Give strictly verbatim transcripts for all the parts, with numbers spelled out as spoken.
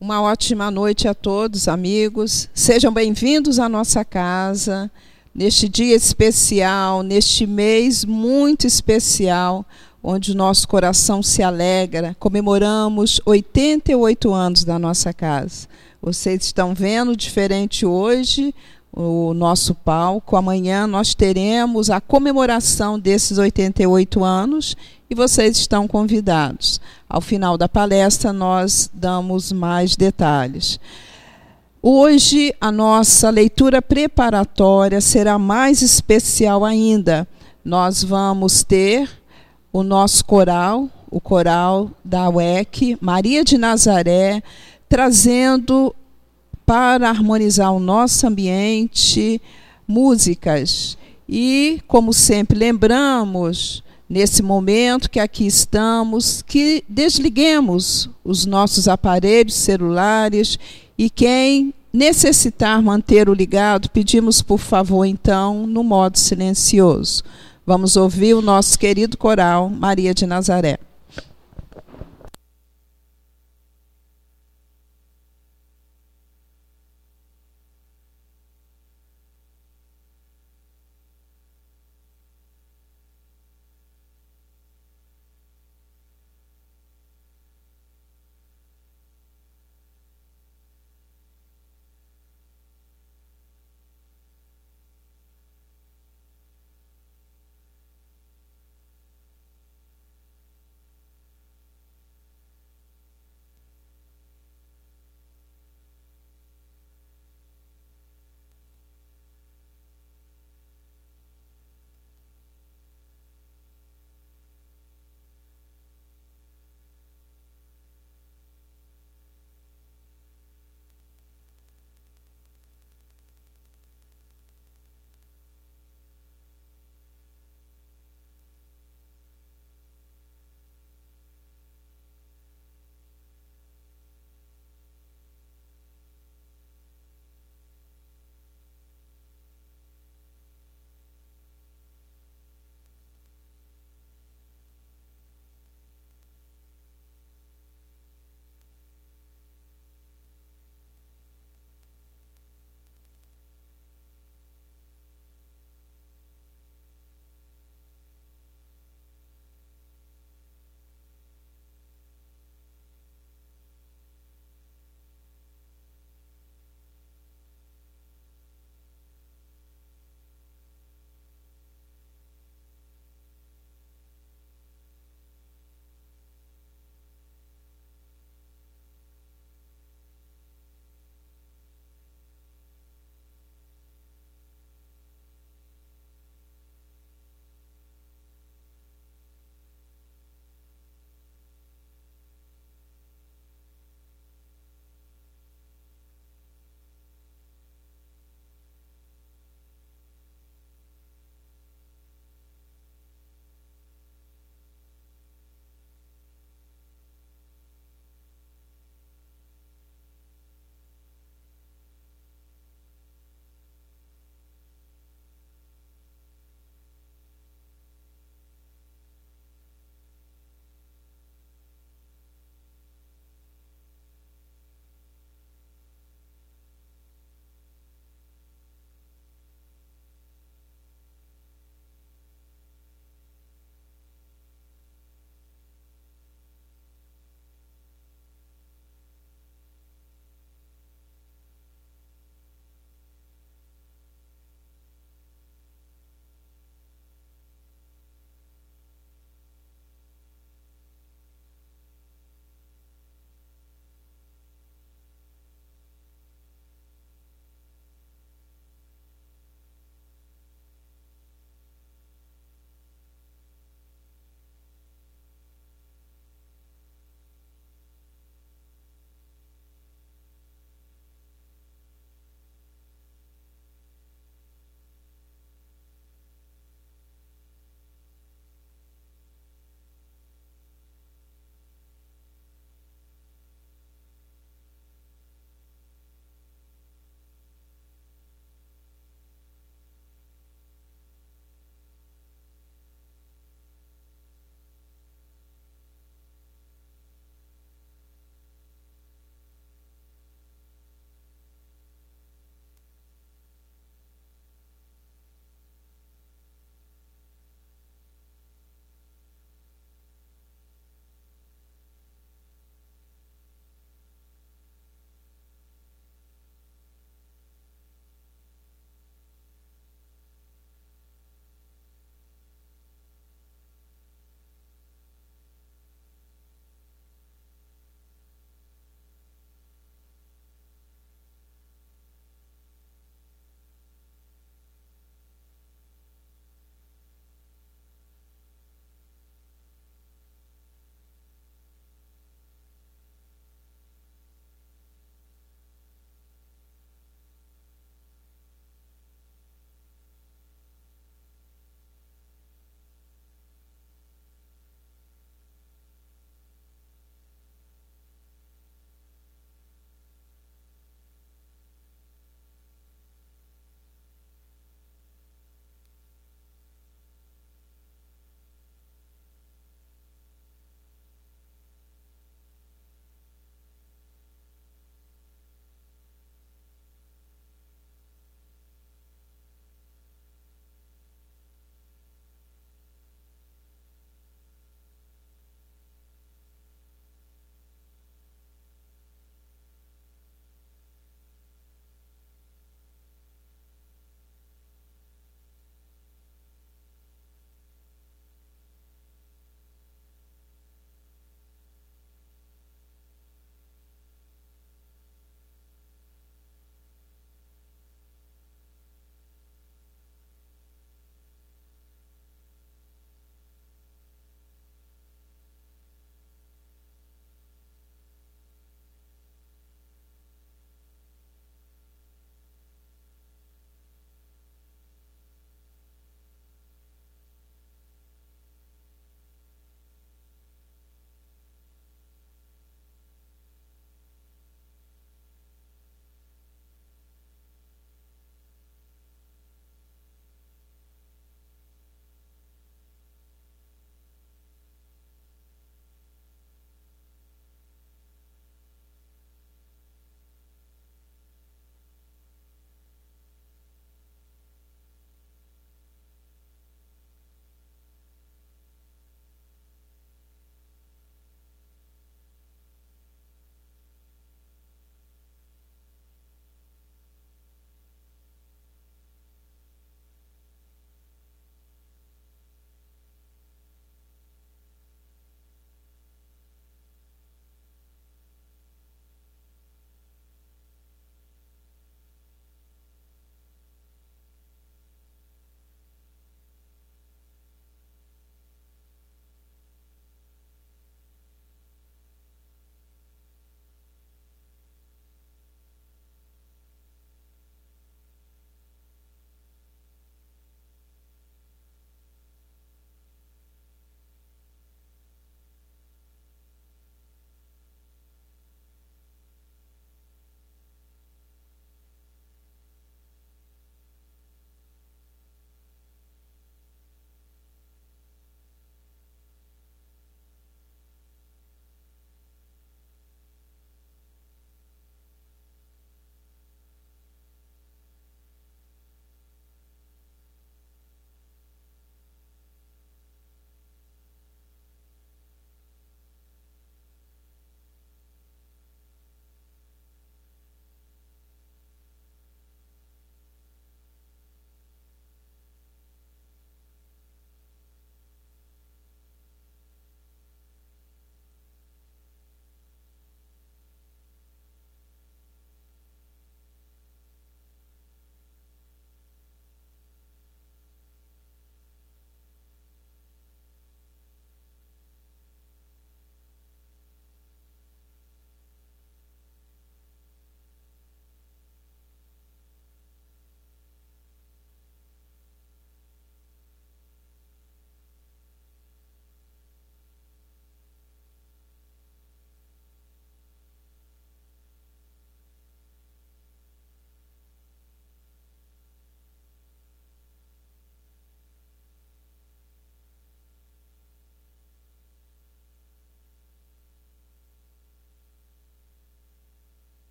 Uma ótima noite a todos, amigos. Sejam bem-vindos à nossa casa, neste dia especial, neste mês muito especial, onde o nosso coração se alegra. Comemoramos oitenta e oito anos da nossa casa. Vocês estão vendo diferente hoje o nosso palco. Amanhã nós teremos a comemoração desses oitenta e oito anos e vocês estão convidados. Ao final da palestra nós damos mais detalhes. Hoje a nossa leitura preparatória será mais especial ainda. Nós vamos ter o nosso coral, o coral da U E C, Maria de Nazaré, trazendo para harmonizar o nosso ambiente músicas. E, como sempre lembramos, nesse momento que aqui estamos, que desliguemos os nossos aparelhos celulares e quem necessitar manter o ligado, pedimos por favor então no modo silencioso. Vamos ouvir o nosso querido coral Maria de Nazaré.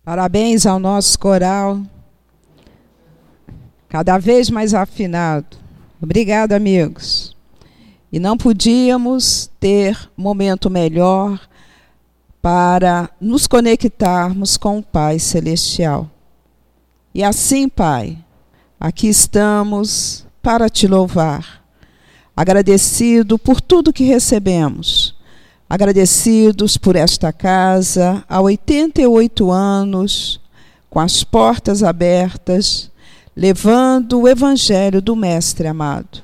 Parabéns ao nosso coral, cada vez mais afinado. Obrigada, amigos. E não podíamos ter momento melhor para nos conectarmos com o Pai Celestial. E assim, Pai, aqui estamos para te louvar, agradecido por tudo que recebemos, agradecidos por esta casa, há oitenta e oito anos, com as portas abertas, levando o Evangelho do Mestre amado,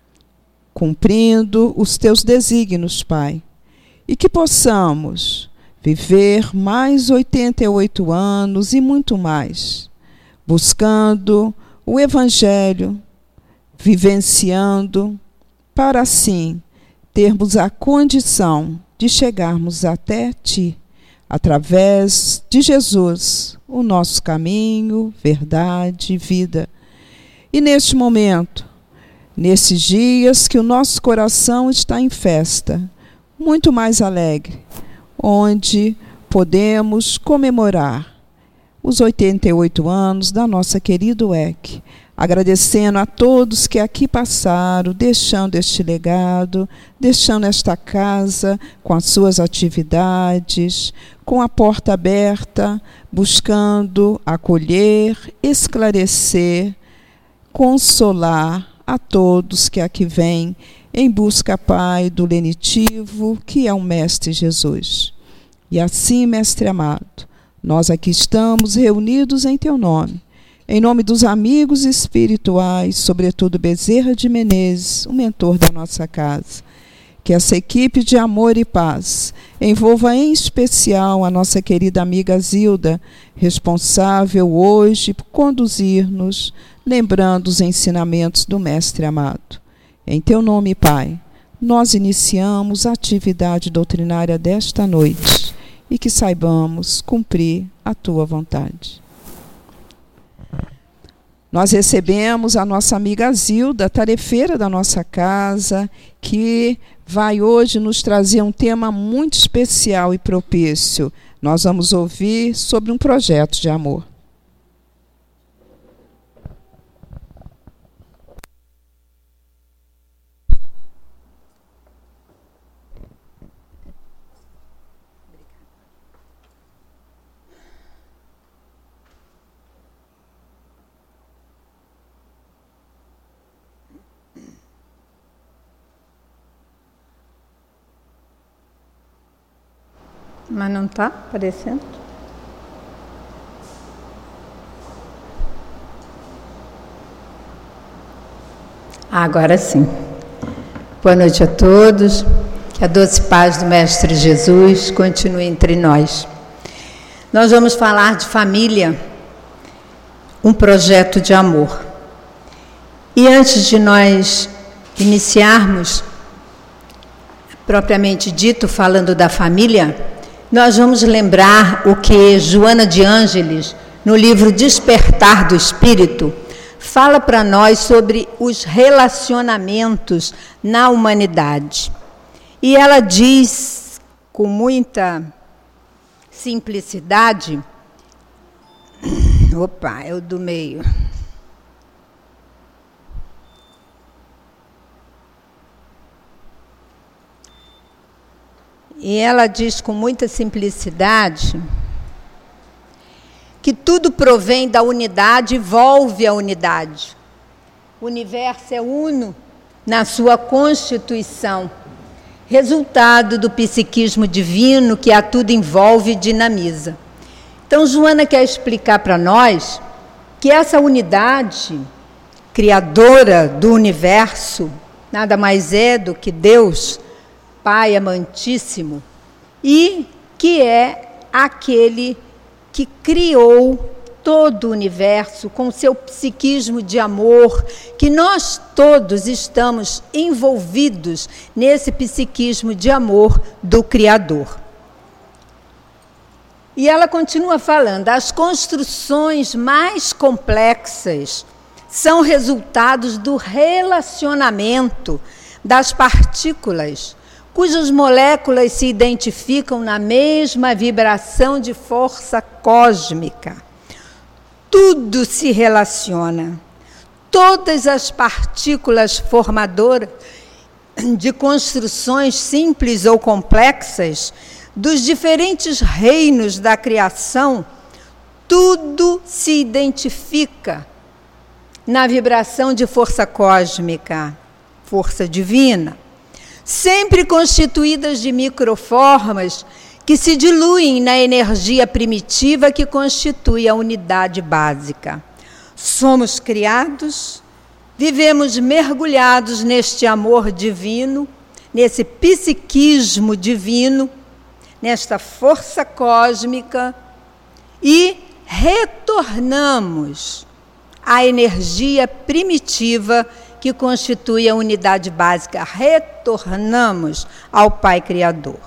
cumprindo os teus desígnios, Pai, e que possamos viver mais oitenta e oito anos e muito mais, buscando o Evangelho, vivenciando, para assim termos a condição de chegarmos até Ti, através de Jesus, o nosso caminho, verdade e vida. E neste momento, nesses dias que o nosso coração está em festa, muito mais alegre, onde podemos comemorar os oitenta e oito anos da nossa querida U E C, agradecendo a todos que aqui passaram, deixando este legado, deixando esta casa com as suas atividades, com a porta aberta, buscando acolher, esclarecer, consolar a todos que aqui vêm em busca, Pai, do lenitivo, que é o Mestre Jesus. E assim, Mestre amado, nós aqui estamos reunidos em Teu nome, em nome dos amigos espirituais, sobretudo Bezerra de Menezes, o mentor da nossa casa. Que essa equipe de amor e paz envolva em especial a nossa querida amiga Zilda, responsável hoje por conduzir-nos, lembrando os ensinamentos do Mestre amado. Em Teu nome, Pai, nós iniciamos a atividade doutrinária desta noite e que saibamos cumprir a Tua vontade. Nós recebemos a nossa amiga Zilda, tarefeira da nossa casa, que vai hoje nos trazer um tema muito especial e propício. Nós vamos ouvir sobre um projeto de amor. Mas não está aparecendo? Agora sim. Boa noite a todos. Que a doce paz do Mestre Jesus continue entre nós. Nós vamos falar de família, um projeto de amor. E antes de nós iniciarmos, propriamente dito, falando da família, nós vamos lembrar o que Joana de Ângeles, no livro Despertar do Espírito, fala para nós sobre os relacionamentos na humanidade. E ela diz, com muita simplicidade, opa, é o do meio. E ela diz com muita simplicidade que tudo provém da unidade e volve à unidade. O universo é uno na sua constituição, resultado do psiquismo divino que a tudo envolve e dinamiza. Então, Joana quer explicar para nós que essa unidade criadora do universo nada mais é do que Deus, Pai amantíssimo, e que é aquele que criou todo o universo com seu psiquismo de amor, que nós todos estamos envolvidos nesse psiquismo de amor do Criador. E ela continua falando, as construções mais complexas são resultados do relacionamento das partículas cujas moléculas se identificam na mesma vibração de força cósmica. Tudo se relaciona. Todas as partículas formadoras de construções simples ou complexas dos diferentes reinos da criação, tudo se identifica na vibração de força cósmica, força divina, sempre constituídas de microformas que se diluem na energia primitiva que constitui a unidade básica. Somos criados, vivemos mergulhados neste amor divino, nesse psiquismo divino, nesta força cósmica, e retornamos à energia primitiva que constitui a unidade básica. Retornamos ao Pai Criador.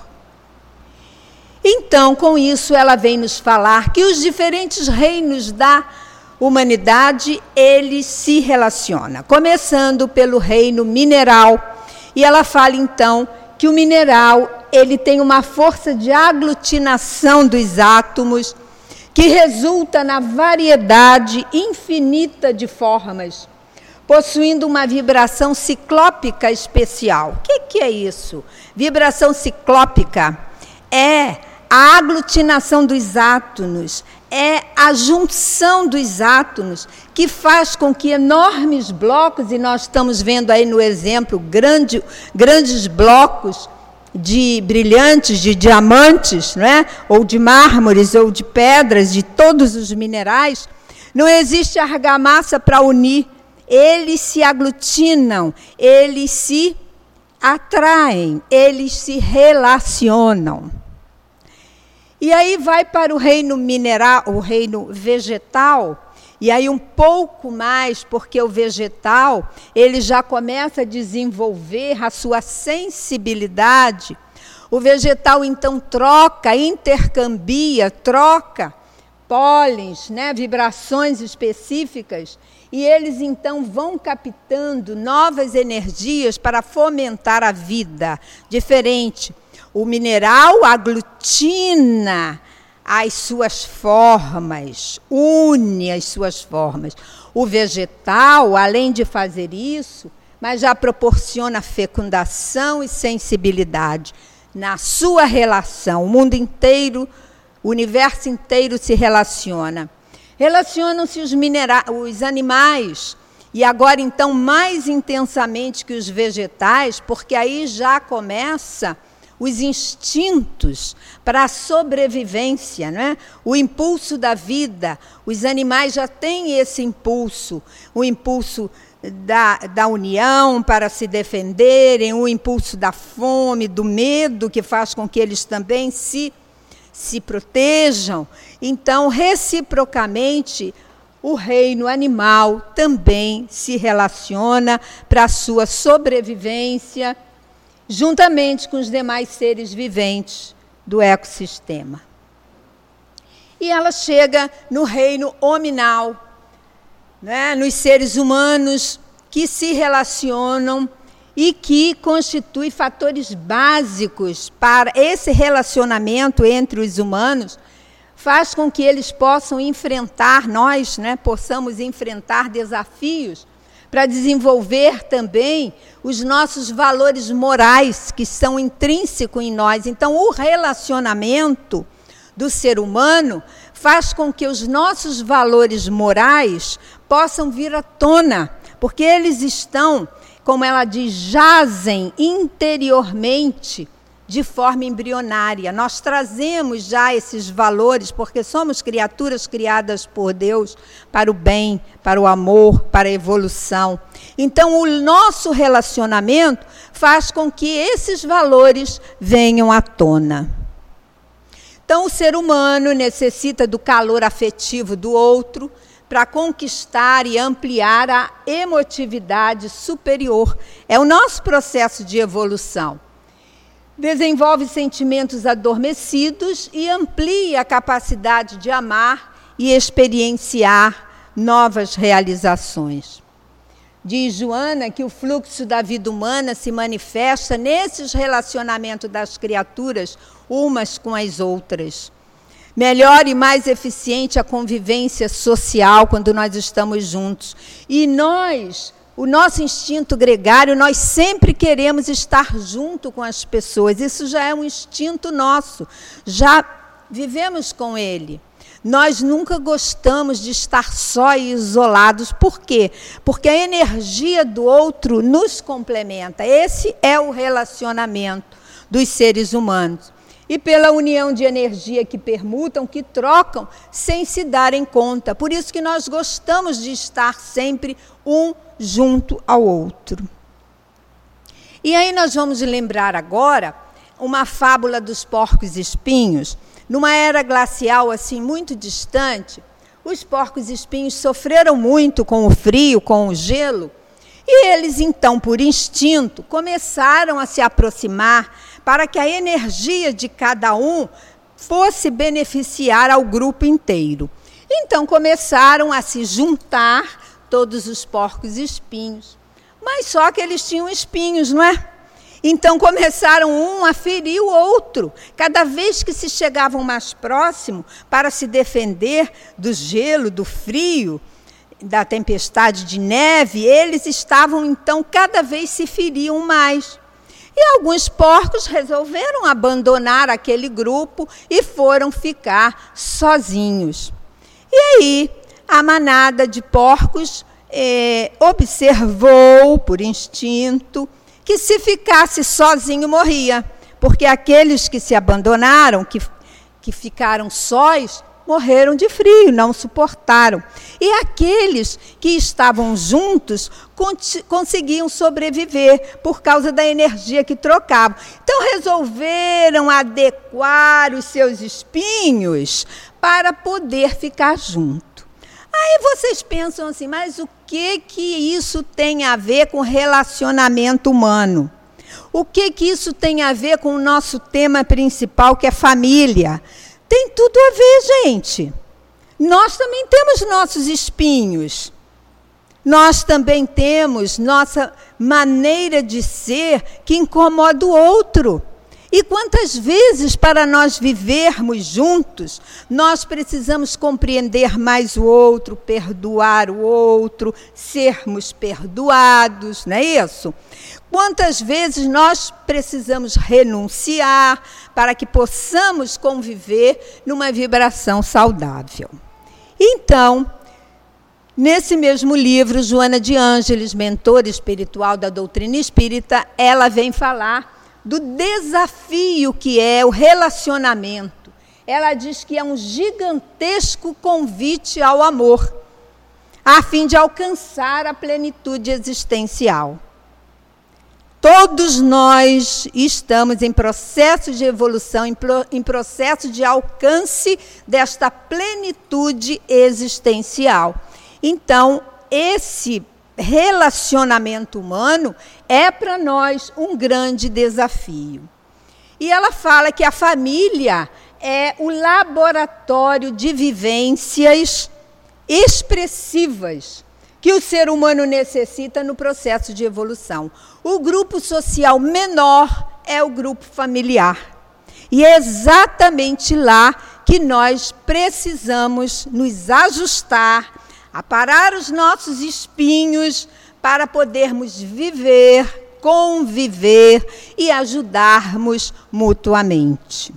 Então, com isso, ela vem nos falar que os diferentes reinos da humanidade, eles se relacionam, começando pelo reino mineral. E ela fala, então, que o mineral, ele tem uma força de aglutinação dos átomos, que resulta na variedade infinita de formas, possuindo uma vibração ciclópica especial. O que, que é isso? Vibração ciclópica é a aglutinação dos átomos, é a junção dos átomos que faz com que enormes blocos, e nós estamos vendo aí no exemplo grande, grandes blocos de brilhantes, de diamantes, não é? Ou de mármores, ou de pedras, de todos os minerais, não existe argamassa para unir, eles se aglutinam, eles se atraem, eles se relacionam. E aí vai para o reino mineral, o reino vegetal, e aí um pouco mais, porque o vegetal, ele já começa a desenvolver a sua sensibilidade. O vegetal, então, troca, intercambia, troca pólens, né, vibrações específicas, e eles, então, vão captando novas energias para fomentar a vida diferente. O mineral aglutina as suas formas, une as suas formas. O vegetal, além de fazer isso, mas já proporciona fecundação e sensibilidade na sua relação. O mundo inteiro, o universo inteiro se relaciona. Relacionam-se os, minera- os animais, e agora, então, mais intensamente que os vegetais, porque aí já começa os instintos para a sobrevivência, não é? O impulso da vida. Os animais já têm esse impulso, o impulso da, da união para se defenderem, o impulso da fome, do medo, que faz com que eles também se, se protejam. Então, reciprocamente, o reino animal também se relaciona para a sua sobrevivência, juntamente com os demais seres viventes do ecossistema. E ela chega no reino hominal, né, nos seres humanos que se relacionam e que constituem fatores básicos para esse relacionamento entre os humanos, faz com que eles possam enfrentar, nós, né, possamos enfrentar desafios para desenvolver também os nossos valores morais, que são intrínsecos em nós. Então, o relacionamento do ser humano faz com que os nossos valores morais possam vir à tona, porque eles estão, como ela diz, jazem interiormente de forma embrionária. Nós trazemos já esses valores, porque somos criaturas criadas por Deus para o bem, para o amor, para a evolução. Então, o nosso relacionamento faz com que esses valores venham à tona. Então, o ser humano necessita do calor afetivo do outro para conquistar e ampliar a emotividade superior. É o nosso processo de evolução. Desenvolve sentimentos adormecidos e amplia a capacidade de amar e experienciar novas realizações. Diz Joana que o fluxo da vida humana se manifesta nesses relacionamentos das criaturas umas com as outras. Melhor e mais eficiente a convivência social quando nós estamos juntos. E nós, o nosso instinto gregário, nós sempre queremos estar junto com as pessoas. Isso já é um instinto nosso, já vivemos com ele. Nós nunca gostamos de estar só e isolados. Por quê? Porque a energia do outro nos complementa. Esse é o relacionamento dos seres humanos. E pela união de energia que permutam, que trocam, sem se darem conta. Por isso que nós gostamos de estar sempre um junto ao outro. E aí nós vamos lembrar agora uma fábula dos porcos espinhos. Numa era glacial assim muito distante, os porcos espinhos sofreram muito com o frio, com o gelo, e eles então, por instinto, começaram a se aproximar para que a energia de cada um fosse beneficiar ao grupo inteiro. Então começaram a se juntar todos os porcos espinhos, mas só que eles tinham espinhos, não é? Então começaram um a ferir o outro. Cada vez que se chegavam mais próximo para se defender do gelo, do frio, da tempestade de neve, eles estavam então cada vez se feriam mais. E alguns porcos resolveram abandonar aquele grupo e foram ficar sozinhos. E aí a manada de porcos eh, observou por instinto que se ficasse sozinho morria, porque aqueles que se abandonaram, que, que ficaram sós, morreram de frio, não suportaram. E aqueles que estavam juntos conseguiam sobreviver por causa da energia que trocavam. Então resolveram adequar os seus espinhos para poder ficar junto. Aí vocês pensam assim, mas o que que isso tem a ver com relacionamento humano? O que que isso tem a ver com o nosso tema principal, que é família? Tem tudo a ver, gente. Nós também temos nossos espinhos. Nós também temos nossa maneira de ser que incomoda o outro. E quantas vezes, para nós vivermos juntos, nós precisamos compreender mais o outro, perdoar o outro, sermos perdoados, não é isso? Quantas vezes nós precisamos renunciar para que possamos conviver numa vibração saudável. Então, nesse mesmo livro, Joana de Ângeles, mentora espiritual da doutrina espírita, ela vem falar do desafio que é o relacionamento. Ela diz que é um gigantesco convite ao amor, a fim de alcançar a plenitude existencial. Todos nós estamos em processo de evolução, em, pro, em processo de alcance desta plenitude existencial. Então, esse relacionamento humano é para nós um grande desafio. E ela fala que a família é o laboratório de vivências expressivas que o ser humano necessita no processo de evolução. O grupo social menor é o grupo familiar. E é exatamente lá que nós precisamos nos ajustar, aparar os nossos espinhos para podermos viver, conviver e ajudarmos mutuamente.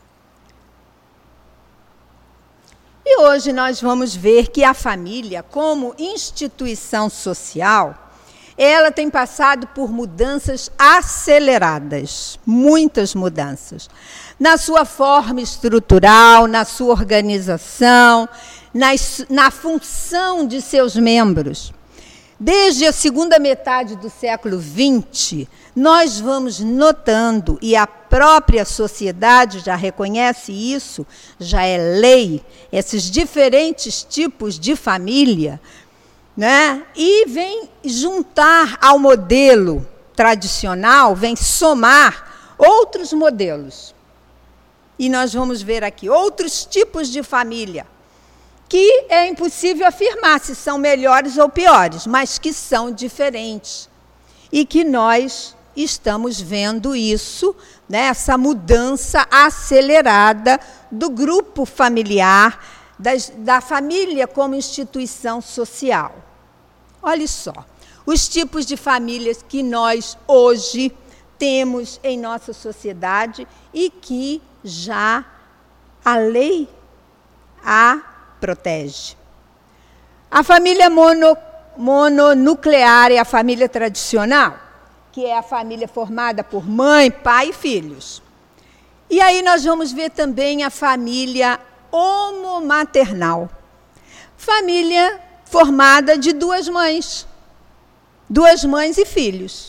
E hoje nós vamos ver que a família, como instituição social, ela tem passado por mudanças aceleradas, muitas mudanças, na sua forma estrutural, na sua organização, na, na função de seus membros. Desde a segunda metade do século vinte, nós vamos notando, e a própria sociedade já reconhece isso, já é lei, esses diferentes tipos de família, né? E vem juntar ao modelo tradicional, vem somar outros modelos. E nós vamos ver aqui outros tipos de família que é impossível afirmar se são melhores ou piores, mas que são diferentes. E que nós estamos vendo isso, né, essa mudança acelerada do grupo familiar, das, da família como instituição social. Olha só, os tipos de famílias que nós hoje temos em nossa sociedade e que já a lei a protege. A família mono, mononuclear é a família tradicional, que é a família formada por mãe, pai e filhos. E aí nós vamos ver também a família homomaternal. Família formada de duas mães. Duas mães e filhos.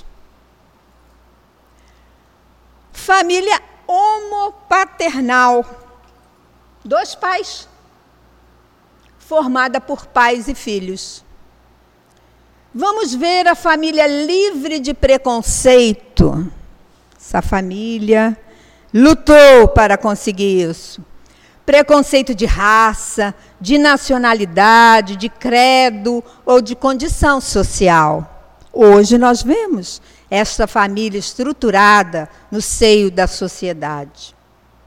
Família homopaternal. Dois pais. Formada por pais e filhos. Vamos ver a família livre de preconceito. Essa família lutou para conseguir isso. Preconceito de raça, de nacionalidade, de credo ou de condição social. Hoje nós vemos esta família estruturada no seio da sociedade.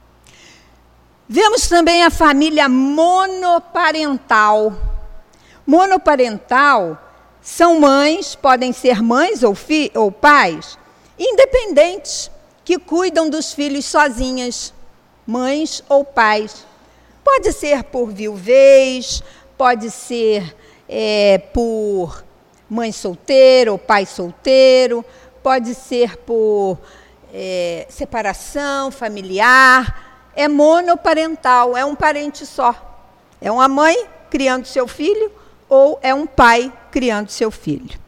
Vemos também a família monoparental. Monoparental são mães, podem ser mães ou, fi, ou pais, independentes, que cuidam dos filhos sozinhas, mães ou pais. Pode ser por viuvez, pode ser é, por mãe solteira ou pai solteiro, pode ser por é, separação familiar. É monoparental, é um parente só. É uma mãe criando seu filho ou é um pai criando seu filho.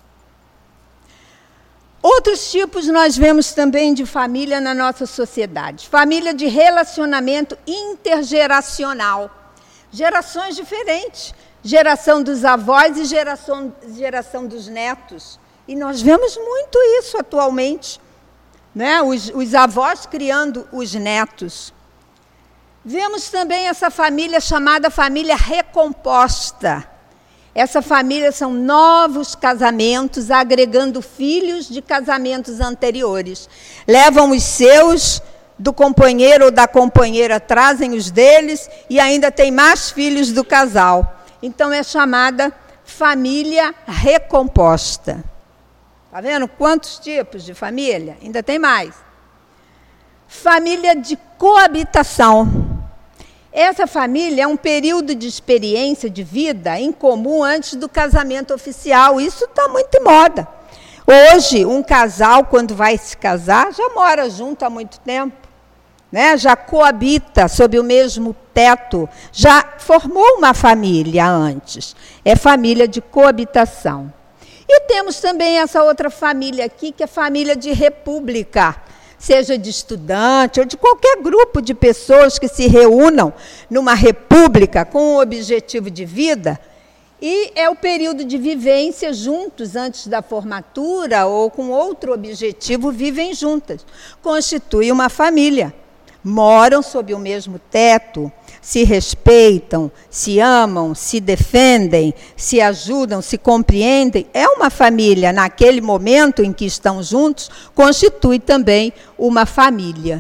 Outros tipos nós vemos também de família na nossa sociedade. Família de relacionamento intergeracional. Gerações diferentes. Geração dos avós e geração, geração dos netos. E nós vemos muito isso atualmente, né? Os, os avós criando os netos. Vemos também essa família chamada família recomposta. Essa família são novos casamentos, agregando filhos de casamentos anteriores. Levam os seus do companheiro ou da companheira, trazem os deles e ainda tem mais filhos do casal. Então é chamada família recomposta. Está vendo quantos tipos de família? Ainda tem mais. Família de coabitação. Essa família é um período de experiência de vida em comum antes do casamento oficial. Isso está muito em moda. Hoje, um casal, quando vai se casar, já mora junto há muito tempo, né? Já coabita sob o mesmo teto, já formou uma família antes. É família de coabitação. E temos também essa outra família aqui, que é família de república. Seja de estudante ou de qualquer grupo de pessoas que se reúnam numa república com um objetivo de vida, e é o período de vivência juntos antes da formatura ou com outro objetivo, vivem juntas. Constitui uma família. Moram sob o mesmo teto, se respeitam, se amam, se defendem, se ajudam, se compreendem. É uma família. Naquele momento em que estão juntos, constitui também uma família.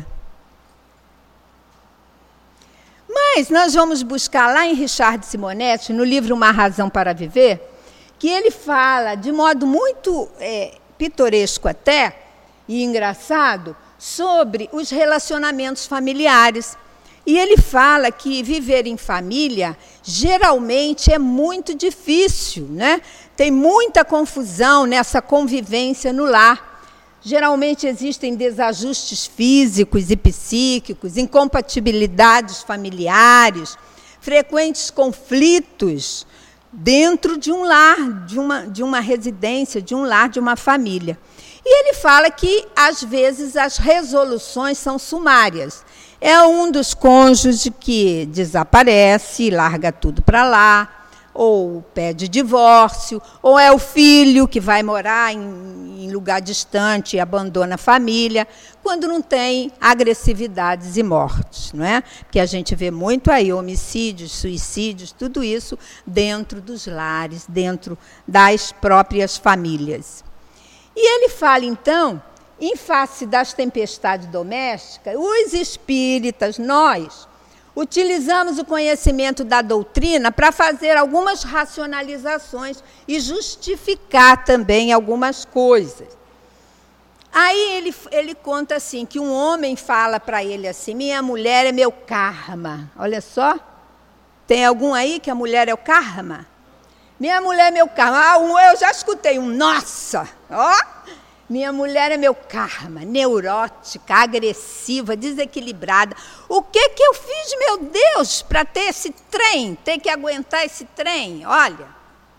Mas nós vamos buscar lá em Richard Simonetti, no livro Uma Razão para Viver, que ele fala de modo muito é, pitoresco até, e engraçado, sobre os relacionamentos familiares. E ele fala que viver em família geralmente é muito difícil, né? Tem muita confusão nessa convivência no lar. Geralmente existem desajustes físicos e psíquicos, incompatibilidades familiares, frequentes conflitos dentro de um lar, de uma, de uma residência, de um lar, de uma família. E ele fala que, às vezes, as resoluções são sumárias. É um dos cônjuges que desaparece, larga tudo para lá, ou pede divórcio, ou é o filho que vai morar em, em lugar distante e abandona a família, quando não tem agressividades e mortes, não é? Porque a gente vê muito aí homicídios, suicídios, tudo isso dentro dos lares, dentro das próprias famílias. E ele fala, então, em face das tempestades domésticas, os espíritas, nós, utilizamos o conhecimento da doutrina para fazer algumas racionalizações e justificar também algumas coisas. Aí ele, ele conta assim, que um homem fala para ele assim, minha mulher é meu karma. Olha só, tem algum aí que a mulher é o karma? Minha mulher é meu karma. Ah, um, eu já escutei um, nossa, ó. Minha mulher é meu karma, neurótica, agressiva, desequilibrada. O que que eu fiz, meu Deus, para ter esse trem, ter que aguentar esse trem? Olha,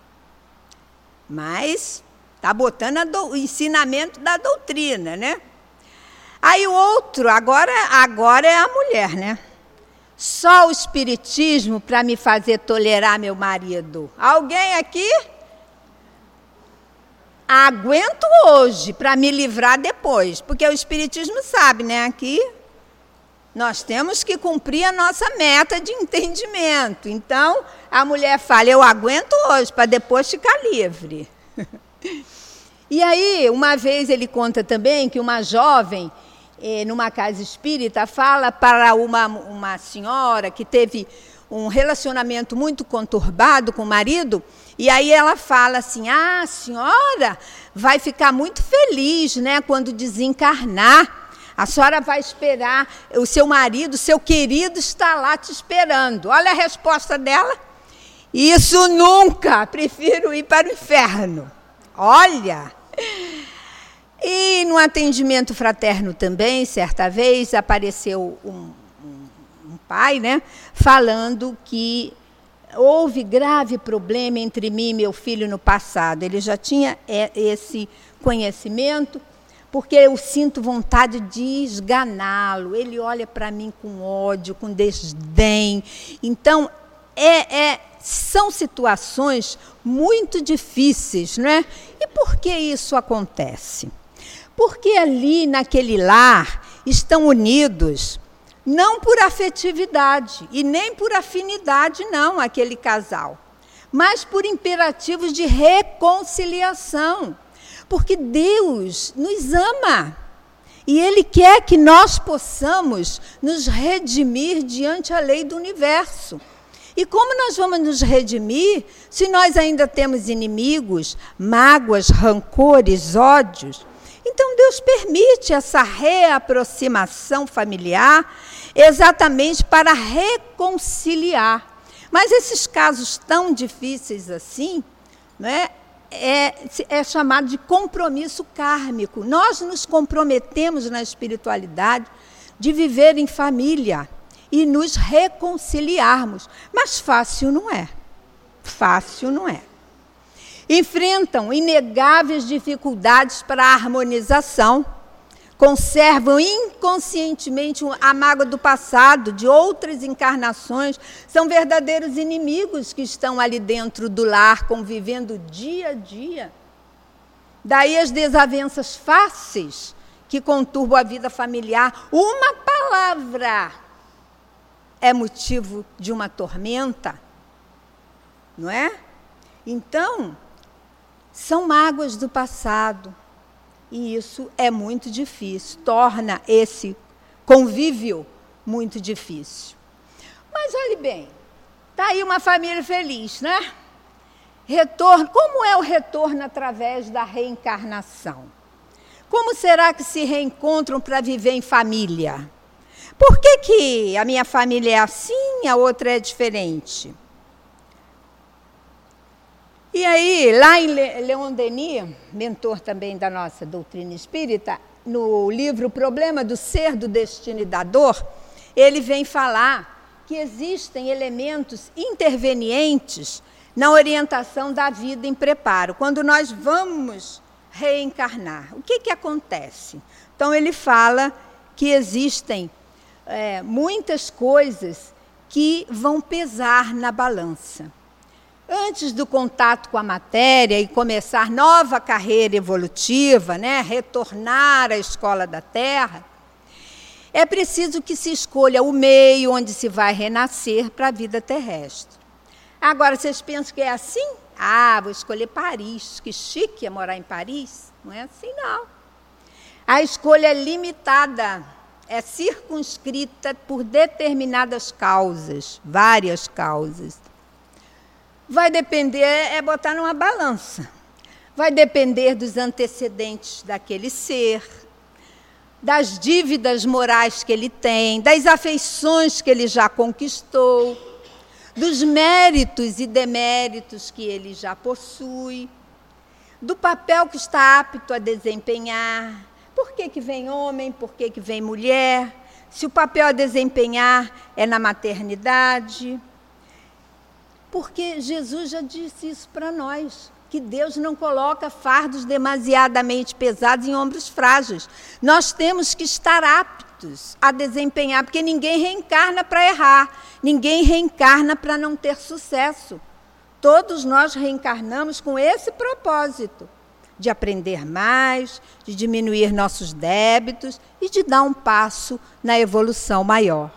mas está botando do, o ensinamento da doutrina, né? Aí o outro, agora, agora é a mulher, né? Só o espiritismo para me fazer tolerar meu marido. Alguém aqui? Aguento hoje para me livrar depois, porque o espiritismo sabe, né? Aqui nós temos que cumprir a nossa meta de entendimento. Então, a mulher fala, eu aguento hoje para depois ficar livre. E aí, uma vez ele conta também que uma jovem, eh, numa casa espírita, fala para uma, uma senhora que teve um relacionamento muito conturbado com o marido, e aí ela fala assim, ah, a senhora vai ficar muito feliz, né, quando desencarnar. A senhora vai esperar, o seu marido, o seu querido está lá te esperando. Olha a resposta dela. Isso nunca, prefiro ir para o inferno. Olha. E no atendimento fraterno também, certa vez, apareceu um, um, um pai, né, falando que houve grave problema entre mim e meu filho no passado. Ele já tinha esse conhecimento, porque eu sinto vontade de esganá-lo. Ele olha para mim com ódio, com desdém. Então, é, é, são situações muito difíceis, não é? E por que isso acontece? Porque ali, naquele lar, estão unidos, não por afetividade e nem por afinidade, não, aquele casal, mas por imperativos de reconciliação. Porque Deus nos ama e Ele quer que nós possamos nos redimir diante a lei do universo. E como nós vamos nos redimir se nós ainda temos inimigos, mágoas, rancores, ódios? Então Deus permite essa reaproximação familiar exatamente para reconciliar. Mas esses casos tão difíceis assim, né, É, é chamado de compromisso kármico. Nós nos comprometemos na espiritualidade de viver em família e nos reconciliarmos. Mas fácil não é. Fácil não é. Enfrentam inegáveis dificuldades para a harmonização, conservam inconscientemente a mágoa do passado, de outras encarnações, são verdadeiros inimigos que estão ali dentro do lar, convivendo dia a dia. Daí as desavenças fáceis que conturbam a vida familiar. Uma palavra é motivo de uma tormenta, não é? Então, são mágoas do passado. E isso é muito difícil, torna esse convívio muito difícil. Mas olhe bem, está aí uma família feliz, né? Retorno, como é o retorno através da reencarnação? Como será que se reencontram para viver em família? Por que que a minha família é assim, a outra é diferente? E aí, lá em Leon Denis, mentor também da nossa doutrina espírita, no livro O Problema do Ser, do Destino e da Dor, ele vem falar que existem elementos intervenientes na orientação da vida em preparo. Quando nós vamos reencarnar, o que que acontece? Então, ele fala que existem é, muitas coisas que vão pesar na balança. antes do contato com a matéria e começar nova carreira evolutiva, né, retornar à escola da Terra, é preciso que se escolha o meio onde se vai renascer para a vida terrestre. Agora, vocês pensam que é assim? Ah, vou escolher Paris, que chique é morar em Paris. Não é assim, não. A escolha é limitada, é circunscrita por determinadas causas, várias causas. Vai depender, é botar numa balança. Vai depender dos antecedentes daquele ser, das dívidas morais que ele tem, das afeições que ele já conquistou, dos méritos e deméritos que ele já possui, do papel que está apto a desempenhar, por que que vem homem, por que que vem mulher, se o papel a desempenhar é na maternidade. Porque Jesus já disse isso para nós, que Deus não coloca fardos demasiadamente pesados em ombros frágeis. Nós temos que estar aptos a desempenhar, porque ninguém reencarna para errar, ninguém reencarna para não ter sucesso. Todos nós reencarnamos com esse propósito, de aprender mais, de diminuir nossos débitos e de dar um passo na evolução maior.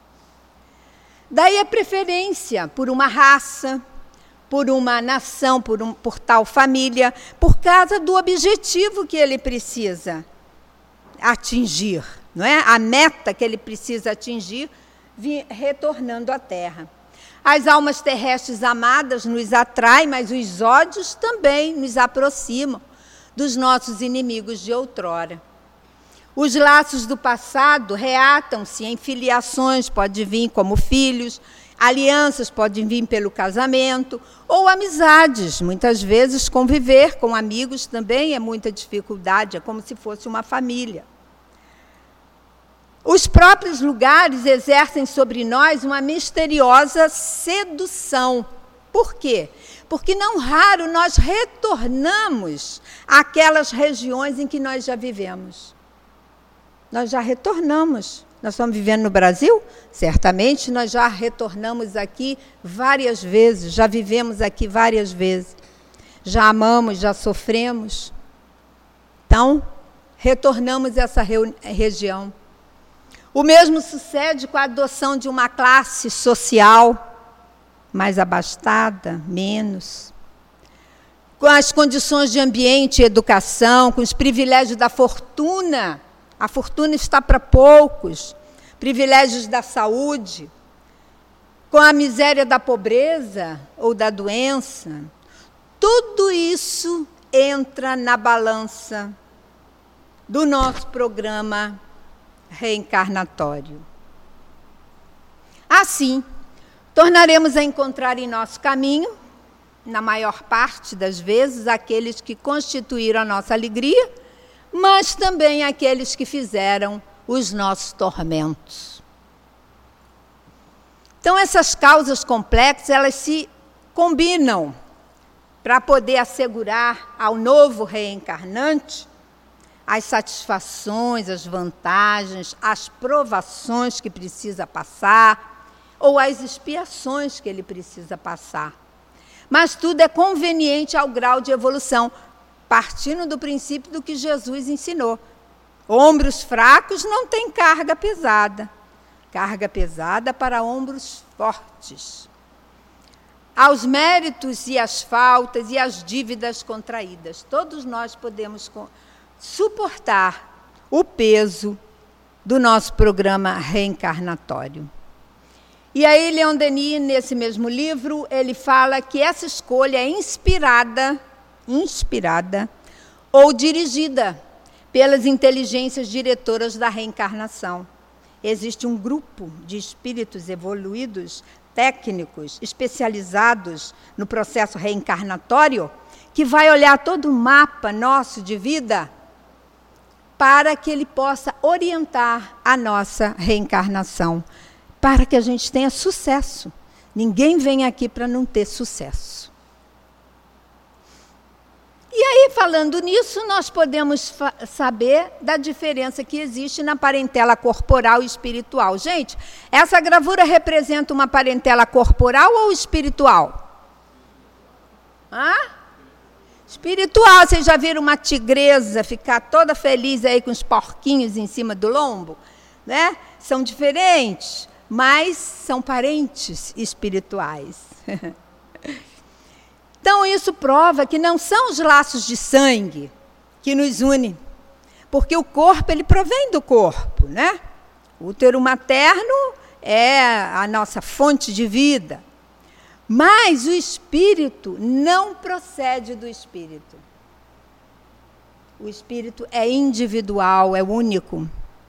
Daí a preferência por uma raça, por uma nação, por, um, por tal família, por causa do objetivo que ele precisa atingir, não é? A meta que ele precisa atingir, vi, retornando à Terra. As almas terrestres amadas nos atraem, mas os ódios também nos aproximam dos nossos inimigos de outrora. Os laços do passado reatam-se em filiações, pode vir como filhos, alianças podem vir pelo casamento, ou amizades. Muitas vezes conviver com amigos também é muita dificuldade, é como se fosse uma família. Os próprios lugares exercem sobre nós uma misteriosa sedução. Por quê? Porque não raro nós retornamos àquelas regiões em que nós já vivemos. Nós já retornamos. Nós estamos vivendo no Brasil? Certamente nós já retornamos aqui várias vezes, já vivemos aqui várias vezes. Já amamos, já sofremos. Então, retornamos a essa região. O mesmo sucede com a adoção de uma classe social mais abastada, menos. Com as condições de ambiente e educação, com os privilégios da fortuna. A fortuna está para poucos, privilégios da saúde, com a miséria da pobreza ou da doença. Tudo isso entra na balança do nosso programa reencarnatório. Assim, tornaremos a encontrar em nosso caminho, na maior parte das vezes, aqueles que constituíram a nossa alegria, mas também aqueles que fizeram os nossos tormentos. Então, essas causas complexas, elas se combinam para poder assegurar ao novo reencarnante as satisfações, as vantagens, as provações que precisa passar, ou as expiações que ele precisa passar. Mas tudo é conveniente ao grau de evolução, partindo do princípio do que Jesus ensinou. Ombros fracos não têm carga pesada. Carga pesada para ombros fortes. Aos méritos e às faltas e às dívidas contraídas. Todos nós podemos suportar o peso do nosso programa reencarnatório. E aí, Leon Denis, nesse mesmo livro, ele fala que essa escolha é inspirada inspirada ou dirigida pelas inteligências diretoras da reencarnação. Existe um grupo de espíritos evoluídos, técnicos, especializados no processo reencarnatório, que vai olhar todo o mapa nosso de vida para que ele possa orientar a nossa reencarnação, para que a gente tenha sucesso. Ninguém vem aqui para não ter sucesso. E aí, falando nisso, nós podemos saber da diferença que existe na parentela corporal e espiritual. Gente, essa gravura representa uma parentela corporal ou espiritual? Hã? Espiritual. Vocês já viram uma tigresa ficar toda feliz aí com os porquinhos em cima do lombo? Né? São diferentes, mas são parentes espirituais. Então, isso prova que não são os laços de sangue que nos unem, porque o corpo, ele provém do corpo, né? O útero materno é a nossa fonte de vida, mas o espírito não procede do espírito. O espírito é individual, é único.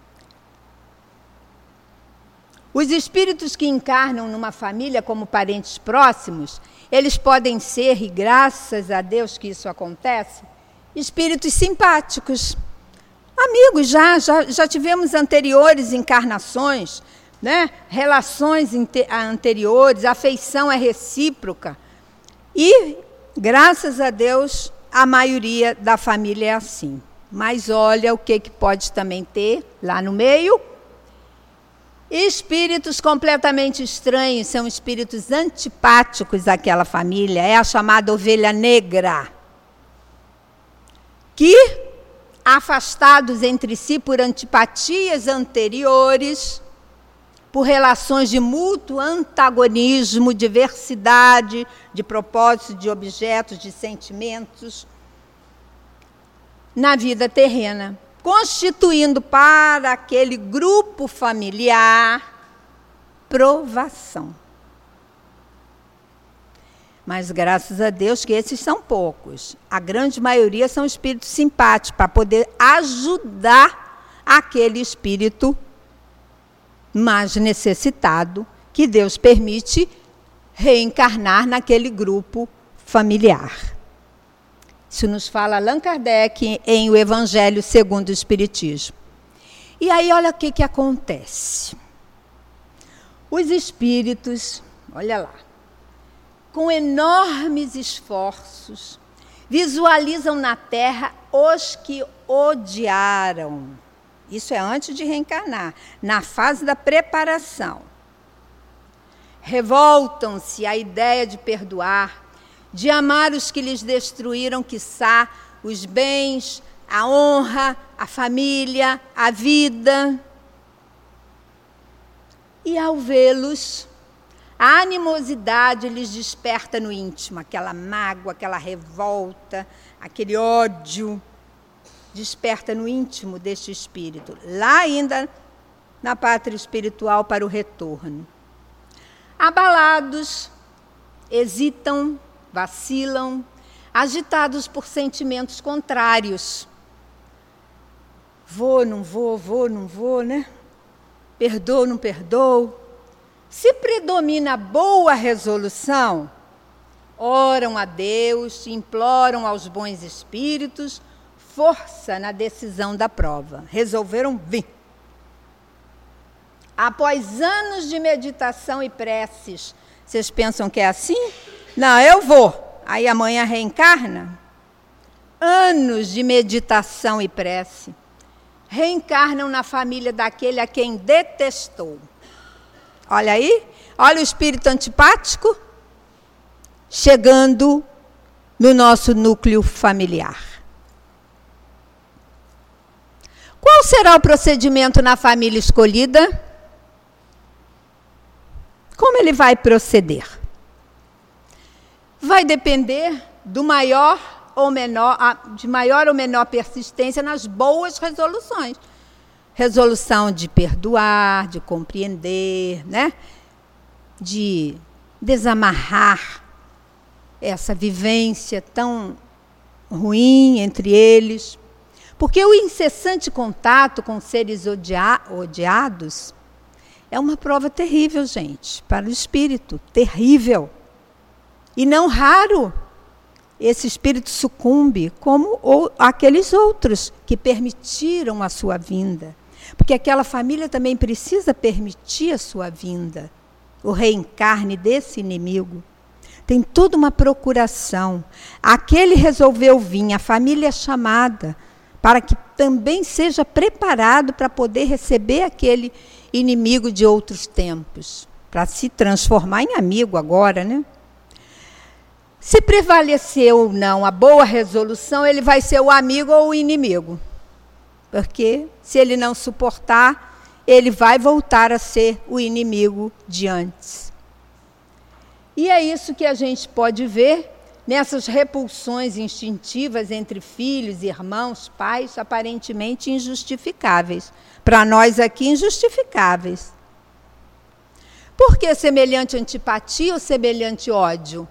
Os espíritos que encarnam numa família como parentes próximos, eles podem ser, e graças a Deus que isso acontece, espíritos simpáticos. Amigos, já, já, já tivemos anteriores encarnações, né? Relações anteriores, a afeição é recíproca. E, graças a Deus, a maioria da família é assim. Mas olha o que, que pode também ter lá no meio. Espíritos completamente estranhos, são espíritos antipáticos àquela família, é a chamada ovelha negra, que, afastados entre si por antipatias anteriores, por relações de mútuo antagonismo, diversidade de propósitos, de objetos, de sentimentos, na vida terrena, constituindo para aquele grupo familiar provação. Mas graças a Deus que esses são poucos. A grande maioria são espíritos simpáticos, para poder ajudar aquele espírito mais necessitado, que Deus permite reencarnar naquele grupo familiar. Isso nos fala Allan Kardec em O Evangelho segundo o Espiritismo. E aí, olha o que, que acontece. Os espíritos, olha lá, com enormes esforços, visualizam na Terra os que odiaram. Isso é antes de reencarnar, na fase da preparação. Revoltam-se à ideia de perdoar, de amar os que lhes destruíram, quiçá, os bens, a honra, a família, a vida. E ao vê-los, a animosidade lhes desperta no íntimo, aquela mágoa, aquela revolta, aquele ódio, desperta no íntimo deste espírito, lá ainda na pátria espiritual para o retorno. Abalados, hesitam, vacilam, agitados por sentimentos contrários. Vou, não vou, vou, não vou, né? Perdoo, não perdoo. Se predomina a boa resolução, oram a Deus, imploram aos bons espíritos força na decisão da prova. Resolveram vir. Após anos de meditação e preces, vocês pensam que é assim? Não, eu vou. Aí amanhã reencarna. Anos de meditação e prece. Reencarnam na família daquele a quem detestou. Olha aí, olha o espírito antipático chegando no nosso núcleo familiar. Qual será o procedimento na família escolhida? Como ele vai proceder? Vai depender do maior ou menor, de maior ou menor persistência nas boas resoluções. Resolução de perdoar, de compreender, né? De desamarrar essa vivência tão ruim entre eles. Porque o incessante contato com seres odia- odiados é uma prova terrível, gente, para o espírito, terrível. E não raro, esse espírito sucumbe, como ou, aqueles outros que permitiram a sua vinda. Porque aquela família também precisa permitir a sua vinda, o reencarne desse inimigo. Tem toda uma procuração. Aquele resolveu vir, a família é chamada, para que também seja preparado para poder receber aquele inimigo de outros tempos, para se transformar em amigo agora, né? Se prevalecer ou não a boa resolução, ele vai ser o amigo ou o inimigo. Porque se ele não suportar, ele vai voltar a ser o inimigo de antes. E é isso que a gente pode ver nessas repulsões instintivas entre filhos, irmãos, pais, aparentemente injustificáveis. Para nós aqui, injustificáveis. Por que semelhante antipatia ou semelhante ódio?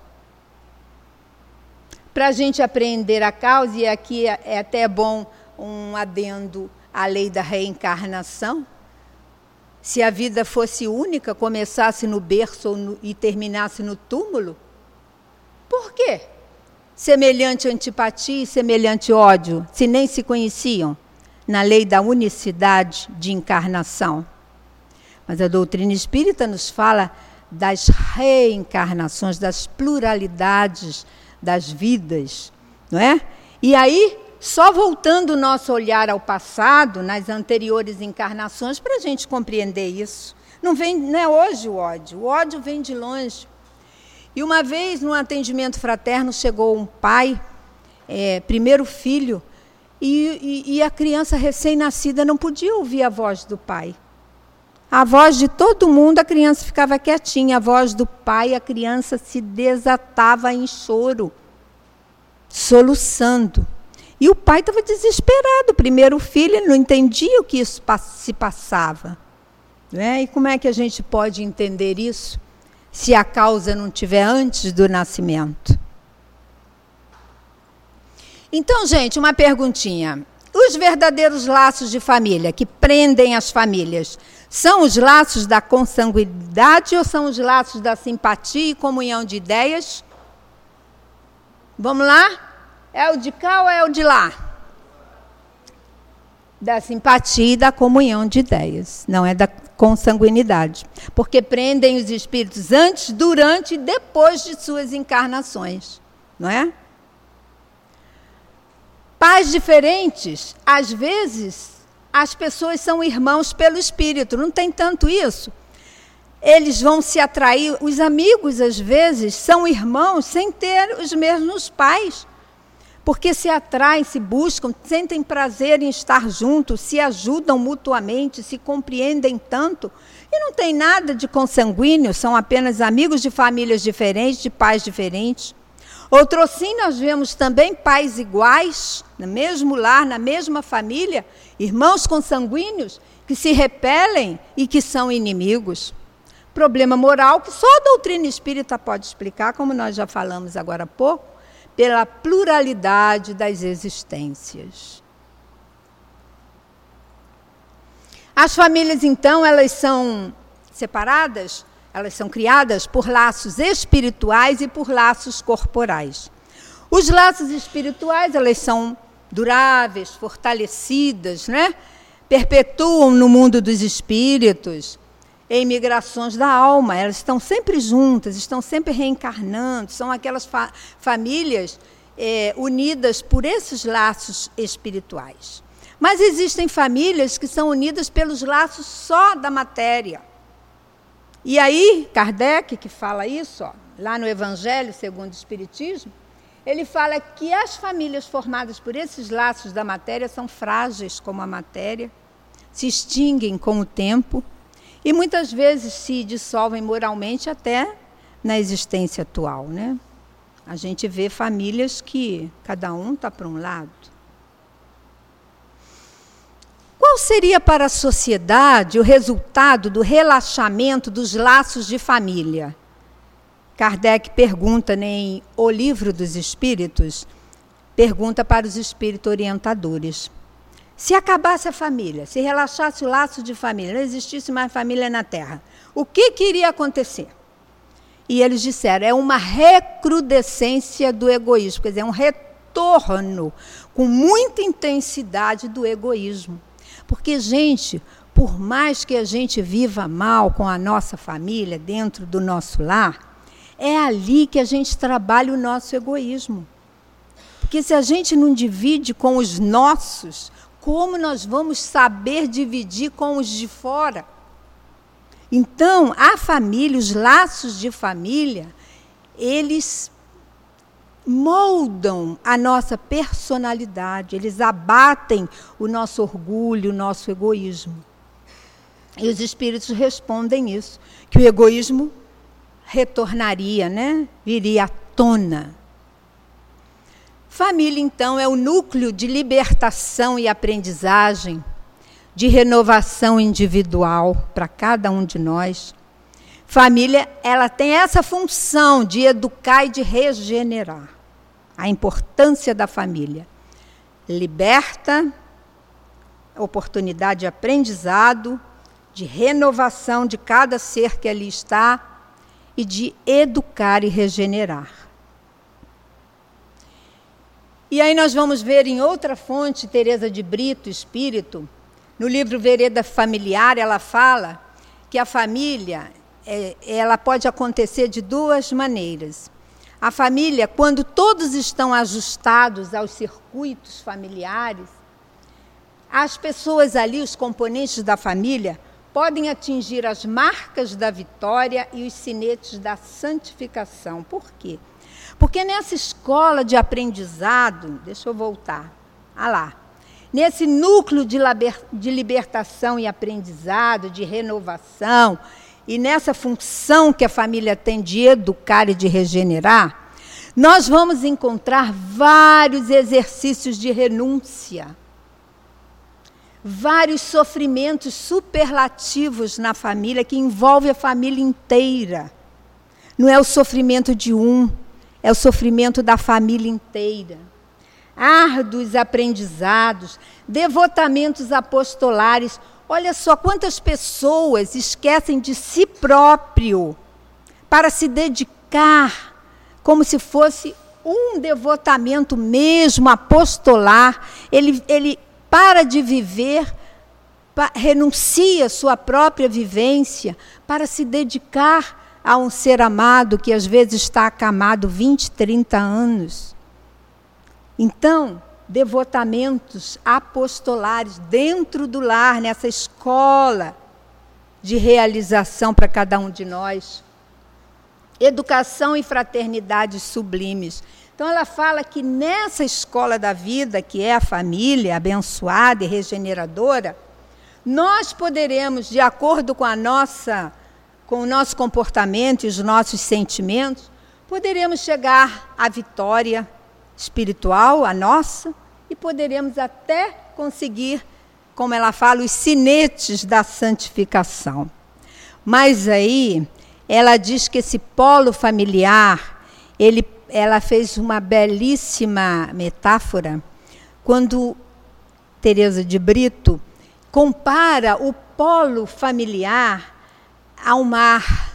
Para a gente apreender a causa, e aqui é até bom um adendo à lei da reencarnação. Se a vida fosse única, começasse no berço no, e terminasse no túmulo, por quê? Semelhante antipatia e semelhante ódio, se nem se conheciam, na lei da unicidade de encarnação. Mas a doutrina espírita nos fala das reencarnações, das pluralidades das vidas, não é? E aí, só voltando o nosso olhar ao passado, nas anteriores encarnações, para a gente compreender isso. Não vem, não é hoje o ódio, o ódio vem de longe. E uma vez, num atendimento fraterno, chegou um pai, é, primeiro filho, e, e, e a criança recém-nascida não podia ouvir a voz do pai. A voz de todo mundo, a criança ficava quietinha. A voz do pai, a criança se desatava em choro, soluçando. E o pai estava desesperado. O primeiro filho, ele não entendia o que isso se passava. Né? E como é que a gente pode entender isso, se a causa não estiver antes do nascimento? Então, gente, uma perguntinha. Os verdadeiros laços de família, que prendem as famílias, são os laços da consanguinidade ou são os laços da simpatia e comunhão de ideias? Vamos lá? É o de cá ou é o de lá? Da simpatia e da comunhão de ideias, não é da consanguinidade. Porque prendem os espíritos antes, durante e depois de suas encarnações, não é? Pais diferentes, às vezes, as pessoas são irmãos pelo espírito, não tem tanto isso. Eles vão se atrair, os amigos, às vezes, são irmãos sem ter os mesmos pais. Porque se atraem, se buscam, sentem prazer em estar juntos, se ajudam mutuamente, se compreendem tanto. E não tem nada de consanguíneo, são apenas amigos de famílias diferentes, de pais diferentes. Outrossim, nós vemos também pais iguais, no mesmo lar, na mesma família, irmãos consanguíneos, que se repelem e que são inimigos. Problema moral que só a doutrina espírita pode explicar, como nós já falamos agora há pouco, pela pluralidade das existências. As famílias, então, elas são separadas, elas são criadas por laços espirituais e por laços corporais. Os laços espirituais, elas são duráveis, fortalecidas, né? Perpetuam no mundo dos espíritos, em migrações da alma, elas estão sempre juntas, estão sempre reencarnando, são aquelas fa famílias é, unidas por esses laços espirituais. Mas existem famílias que são unidas pelos laços só da matéria. E aí, Kardec, que fala isso, ó, lá no Evangelho segundo o Espiritismo, ele fala que as famílias formadas por esses laços da matéria são frágeis como a matéria, se extinguem com o tempo, e muitas vezes se dissolvem moralmente até na existência atual, né? A gente vê famílias que cada um está para um lado. Qual seria para a sociedade o resultado do relaxamento dos laços de família? Kardec pergunta em O Livro dos Espíritos, pergunta para os espíritos orientadores. Se acabasse a família, se relaxasse o laço de família, não existisse mais família na Terra, o que, que iria acontecer? E eles disseram, é uma recrudescência do egoísmo, quer dizer, é um retorno com muita intensidade do egoísmo. Porque, gente, por mais que a gente viva mal com a nossa família, dentro do nosso lar, é ali que a gente trabalha o nosso egoísmo. Porque se a gente não divide com os nossos, como nós vamos saber dividir com os de fora? Então, a família, os laços de família, eles moldam a nossa personalidade, eles abatem o nosso orgulho, o nosso egoísmo. E os espíritos respondem isso, que o egoísmo retornaria, né? Viria à tona. Família, então, é o núcleo de libertação e aprendizagem, de renovação individual para cada um de nós. Família, ela tem essa função de educar e de regenerar. A importância da família. Liberta, oportunidade de aprendizado, de renovação de cada ser que ali está e de educar e regenerar. E aí nós vamos ver em outra fonte, Teresa de Brito, Espírito, no livro Vereda Familiar, ela fala que a família, é, ela pode acontecer de duas maneiras. A família, quando todos estão ajustados aos circuitos familiares, as pessoas ali, os componentes da família, podem atingir as marcas da vitória e os sinetes da santificação. Por quê? Porque nessa escola de aprendizado, deixa eu voltar, ah lá, nesse núcleo de, liber, de libertação e aprendizado, de renovação, e nessa função que a família tem de educar e de regenerar, nós vamos encontrar vários exercícios de renúncia, vários sofrimentos superlativos na família, que envolve a família inteira. Não é o sofrimento de um, é o sofrimento da família inteira. Árduos aprendizados, devotamentos apostolares. Olha só quantas pessoas esquecem de si próprio para se dedicar como se fosse um devotamento mesmo apostolar. Ele, ele para de viver, pa, renuncia à sua própria vivência para se dedicar a um ser amado que às vezes está acamado vinte, trinta anos. Então, devotamentos apostolares dentro do lar, nessa escola de realização para cada um de nós. Educação e fraternidade sublimes. Então, ela fala que nessa escola da vida, que é a família abençoada e regeneradora, nós poderemos, de acordo com a nossa, com o nosso comportamento e os nossos sentimentos, poderemos chegar à vitória espiritual, a nossa, e poderemos até conseguir, como ela fala, os sinetes da santificação. Mas aí, ela diz que esse polo familiar, ele, ela fez uma belíssima metáfora, quando Teresa de Brito compara o polo familiar ao mar.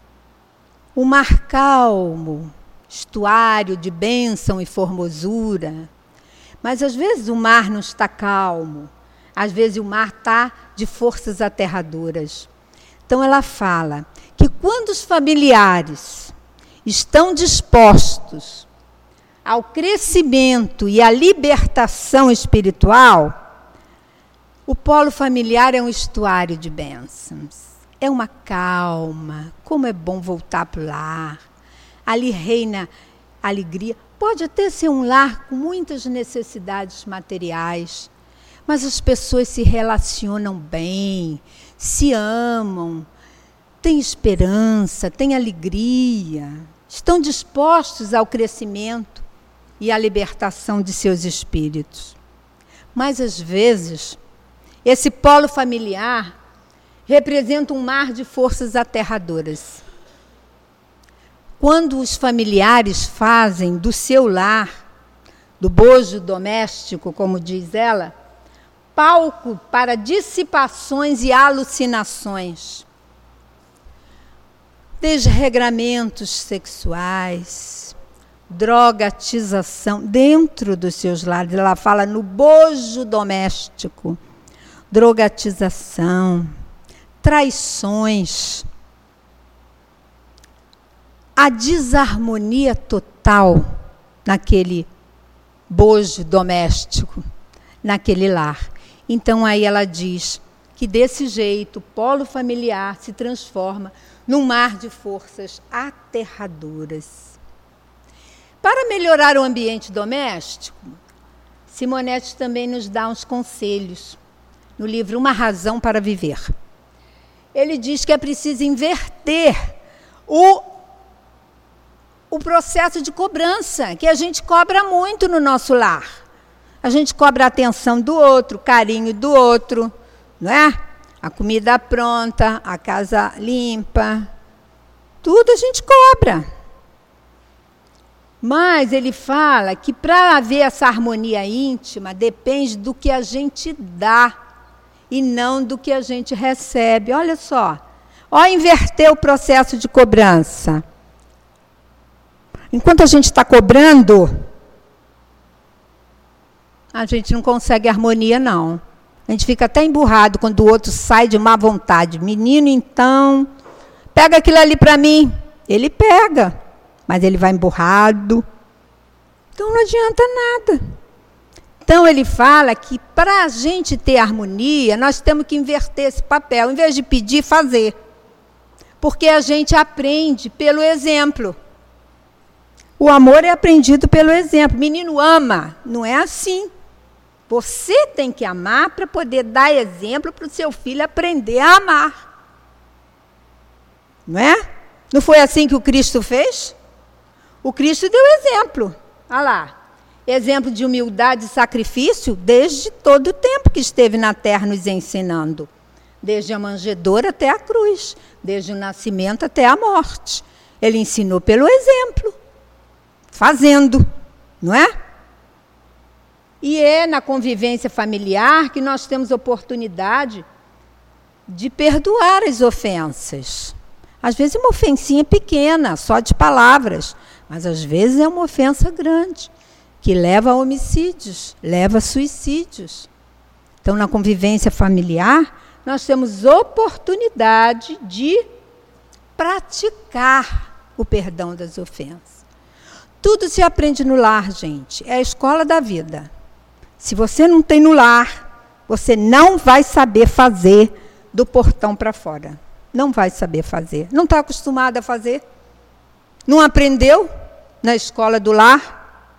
O mar calmo, estuário de bênção e formosura. Mas às vezes o mar não está calmo, às vezes o mar está de forças aterradoras. Então ela fala que quando os familiares estão dispostos ao crescimento e à libertação espiritual, o polo familiar é um estuário de bênçãos. É uma calma, como é bom voltar para o lar. Ali reina alegria. Pode até ser um lar com muitas necessidades materiais, mas as pessoas se relacionam bem, se amam, têm esperança, têm alegria, estão dispostos ao crescimento e à libertação de seus espíritos. Mas, às vezes, esse polo familiar representa um mar de forças aterradoras. Quando os familiares fazem do seu lar, do bojo doméstico, como diz ela, palco para dissipações e alucinações, desregramentos sexuais, drogatização dentro dos seus lares. Ela fala no bojo doméstico, drogatização, traições, a desarmonia total naquele bojo doméstico, naquele lar. Então, aí ela diz que desse jeito o polo familiar se transforma num mar de forças aterradoras. Para melhorar o ambiente doméstico, Simonetti também nos dá uns conselhos no livro Uma Razão para Viver. Ele diz que é preciso inverter o, o processo de cobrança, que a gente cobra muito no nosso lar. A gente cobra a atenção do outro, carinho do outro, não é? A comida pronta, a casa limpa, tudo a gente cobra. Mas ele fala que para haver essa harmonia íntima, depende do que a gente dá e não do que a gente recebe. Olha só, olha inverter o processo de cobrança. Enquanto a gente está cobrando, a gente não consegue harmonia, não. A gente fica até emburrado quando o outro sai de má vontade. Menino, então, pega aquilo ali para mim. Ele pega, mas ele vai emburrado. Então não adianta nada. Então ele fala que para a gente ter harmonia, nós temos que inverter esse papel. Em vez de pedir, fazer. Porque a gente aprende pelo exemplo. O amor é aprendido pelo exemplo. Menino ama. Não é assim. Você tem que amar para poder dar exemplo para o seu filho aprender a amar. Não é? Não foi assim que o Cristo fez? O Cristo deu exemplo. Olha lá. Exemplo de humildade e sacrifício desde todo o tempo que esteve na terra nos ensinando. Desde a manjedoura até a cruz. Desde o nascimento até a morte. Ele ensinou pelo exemplo. Fazendo. Não é? E é na convivência familiar que nós temos oportunidade de perdoar as ofensas. Às vezes é uma ofensinha pequena, só de palavras, mas às vezes é uma ofensa grande, que leva a homicídios, leva a suicídios. Então, na convivência familiar, nós temos oportunidade de praticar o perdão das ofensas. Tudo se aprende no lar, gente. É a escola da vida. Se você não tem no lar, você não vai saber fazer do portão para fora. Não vai saber fazer. Não está acostumado a fazer? Não aprendeu na escola do lar?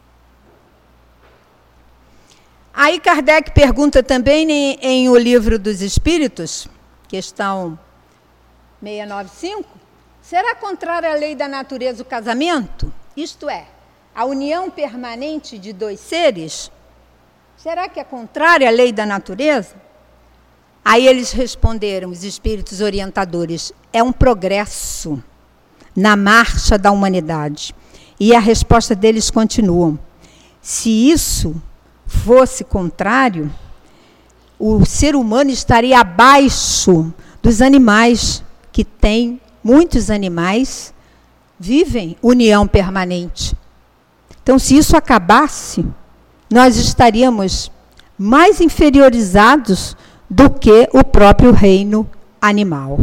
Aí Kardec pergunta também em, em O Livro dos Espíritos, questão seiscentos e noventa e cinco, será contrária à lei da natureza o casamento? Isto é, a união permanente de dois seres? Será que é contrária à lei da natureza? Aí eles responderam, os espíritos orientadores, é um progresso na marcha da humanidade. E a resposta deles continua. Se isso fosse contrário, o ser humano estaria abaixo dos animais, que tem, muitos animais vivem união permanente. Então, se isso acabasse, nós estaríamos mais inferiorizados do que o próprio reino animal.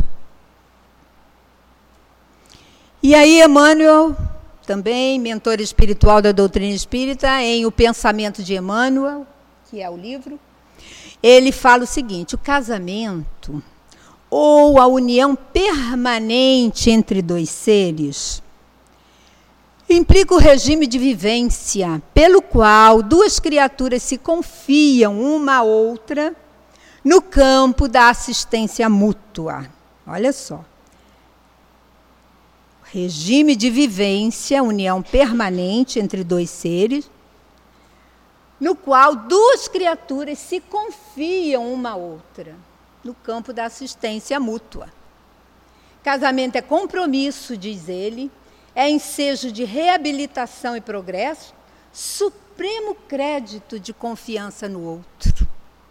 E aí Emmanuel, também mentor espiritual da doutrina espírita, em O Pensamento de Emmanuel, que é o livro, ele fala o seguinte, o casamento, ou a união permanente entre dois seres, implica o regime de vivência, pelo qual duas criaturas se confiam uma à outra no campo da assistência mútua. Olha só. Regime de vivência, união permanente entre dois seres, no qual duas criaturas se confiam uma à outra no campo da assistência mútua. Casamento é compromisso, diz ele, é ensejo de reabilitação e progresso, supremo crédito de confiança no outro.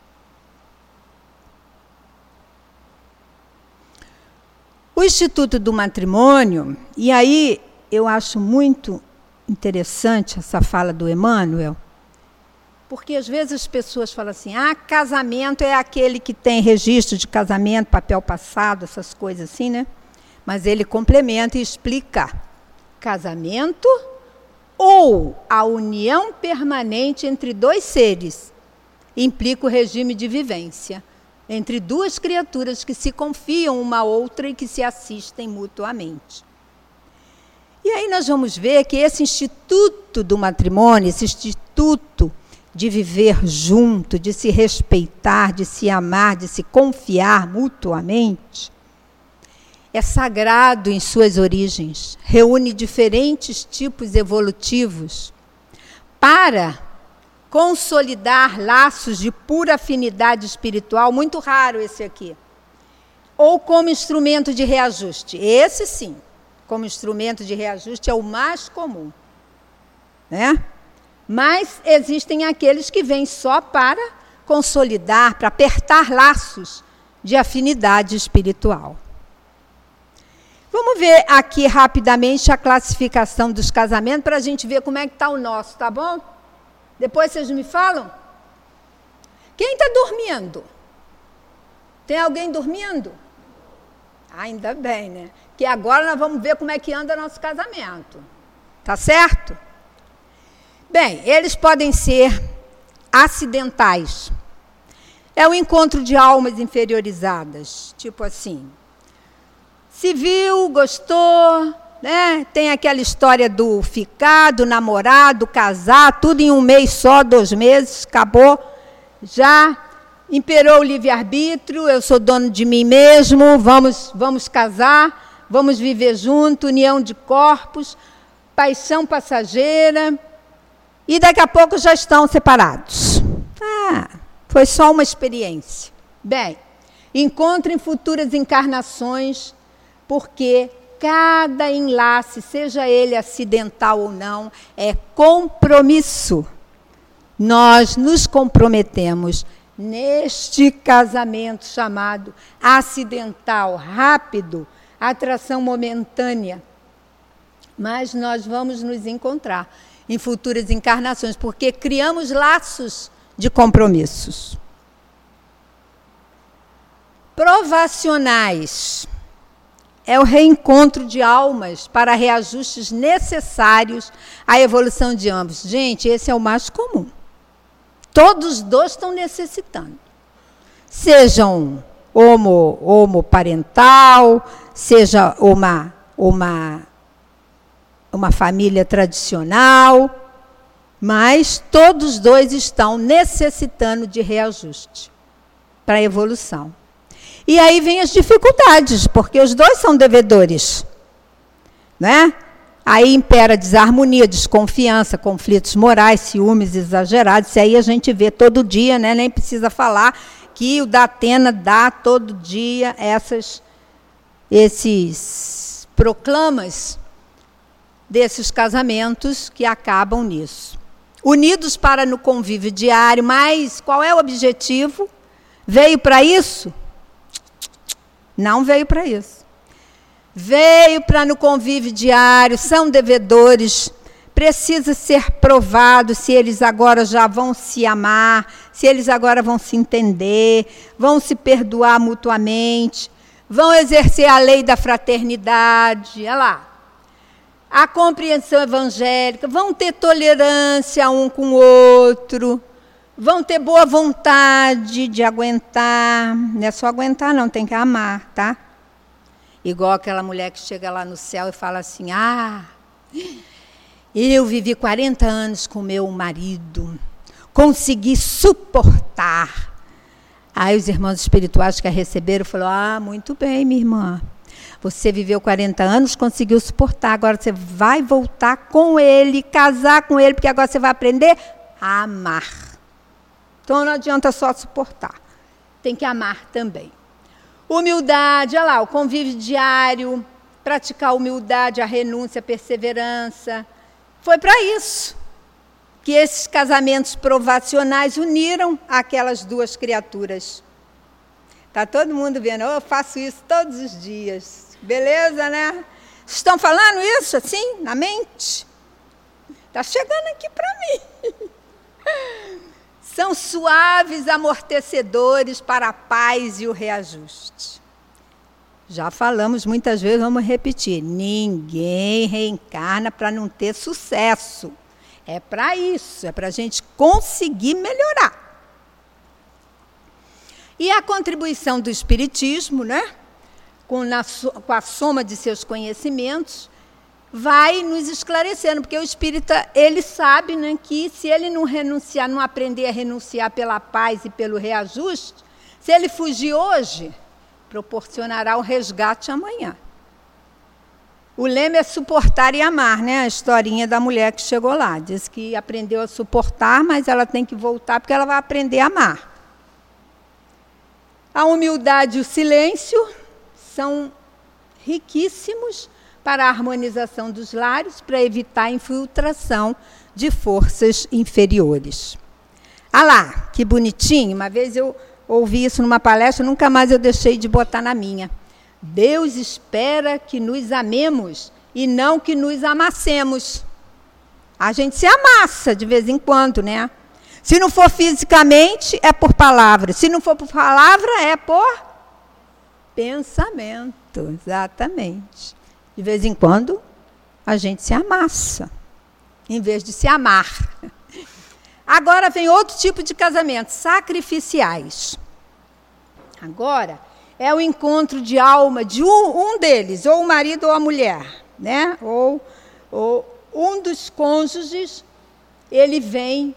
O Instituto do Matrimônio, e aí eu acho muito interessante essa fala do Emmanuel, porque às vezes as pessoas falam assim, ah, casamento é aquele que tem registro de casamento, papel passado, essas coisas assim, né? Mas ele complementa e explica. Casamento ou a união permanente entre dois seres implica o regime de vivência entre duas criaturas que se confiam uma à outra e que se assistem mutuamente. E aí nós vamos ver que esse instituto do matrimônio, esse instituto de viver junto, de se respeitar, de se amar, de se confiar mutuamente, é sagrado em suas origens, reúne diferentes tipos evolutivos para consolidar laços de pura afinidade espiritual, muito raro esse aqui, ou como instrumento de reajuste. Esse sim, como instrumento de reajuste é o mais comum, né? Mas existem aqueles que vêm só para consolidar, para apertar laços de afinidade espiritual. Vamos ver aqui rapidamente a classificação dos casamentos para a gente ver como é que está o nosso, tá bom? Depois vocês me falam? Quem está dormindo? Tem alguém dormindo? Ainda bem, né? Que agora nós vamos ver como é que anda nosso casamento. Tá certo? Bem, eles podem ser acidentais. É o encontro de almas inferiorizadas, tipo assim. Se viu, gostou, né? Tem aquela história do ficar, do namorar, do casar, tudo em um mês só, dois meses, acabou. Já imperou o livre-arbítrio, eu sou dono de mim mesmo, vamos, vamos casar, vamos viver junto, união de corpos, paixão passageira, e daqui a pouco já estão separados. Ah, foi só uma experiência. Bem, encontrem futuras encarnações, porque cada enlace, seja ele acidental ou não, é compromisso. Nós nos comprometemos neste casamento chamado acidental, rápido, atração momentânea. Mas nós vamos nos encontrar em futuras encarnações, porque criamos laços de compromissos. Provacionais. É o reencontro de almas para reajustes necessários à evolução de ambos. Gente, esse é o mais comum. Todos os dois estão necessitando. Sejam homo, homoparental, seja uma, uma, uma família tradicional, mas todos os dois estão necessitando de reajuste para a evolução. E aí vem as dificuldades, porque os dois são devedores, né? Aí impera desarmonia, desconfiança, conflitos morais, ciúmes exagerados. Isso aí a gente vê todo dia, né? Nem precisa falar que o Datena dá todo dia essas, esses proclamas desses casamentos que acabam nisso. Unidos para no convívio diário, mas qual é o objetivo? Veio para isso? Não veio para isso. Veio para no convívio diário, são devedores, precisa ser provado se eles agora já vão se amar, se eles agora vão se entender, vão se perdoar mutuamente, vão exercer a lei da fraternidade, olha lá, a compreensão evangélica, vão ter tolerância um com o outro, vão ter boa vontade de aguentar. Não é só aguentar, não, tem que amar, tá? Igual aquela mulher que chega lá no céu e fala assim, ah, eu vivi quarenta anos com meu marido, consegui suportar. Aí os irmãos espirituais que a receberam falaram, ah, muito bem, minha irmã. Você viveu quarenta anos, conseguiu suportar, agora você vai voltar com ele, casar com ele, porque agora você vai aprender a amar. Então não adianta só suportar, tem que amar também. Humildade, olha lá, o convívio diário, praticar a humildade, a renúncia, a perseverança. Foi para isso que esses casamentos provacionais uniram aquelas duas criaturas. Está todo mundo vendo, oh, eu faço isso todos os dias. Beleza, né? Estão falando isso assim, na mente? Está chegando aqui para mim. São suaves amortecedores para a paz e o reajuste. Já falamos muitas vezes, vamos repetir. Ninguém reencarna para não ter sucesso. É para isso, é para a gente conseguir melhorar. E a contribuição do Espiritismo, né? Com, na, com a soma de seus conhecimentos, vai nos esclarecendo, porque o espírita, ele sabe, né, que se ele não renunciar, não aprender a renunciar pela paz e pelo reajuste, se ele fugir hoje, proporcionará o resgate amanhã. O lema é suportar e amar, né? A historinha da mulher que chegou lá. Diz que aprendeu a suportar, mas ela tem que voltar porque ela vai aprender a amar. A humildade e o silêncio são riquíssimos para a harmonização dos lares, para evitar a infiltração de forças inferiores. Ah lá, que bonitinho. Uma vez eu ouvi isso numa palestra, nunca mais eu deixei de botar na minha. Deus espera que nos amemos e não que nos amassemos. A gente se amassa de vez em quando, né? Se não for fisicamente, é por palavra. Se não for por palavra, é por pensamento. Exatamente. De vez em quando, a gente se amassa, em vez de se amar. Agora vem outro tipo de casamento, sacrificiais. Agora é o encontro de alma de um, um deles, ou o marido ou a mulher, né? Ou, ou um dos cônjuges, ele vem,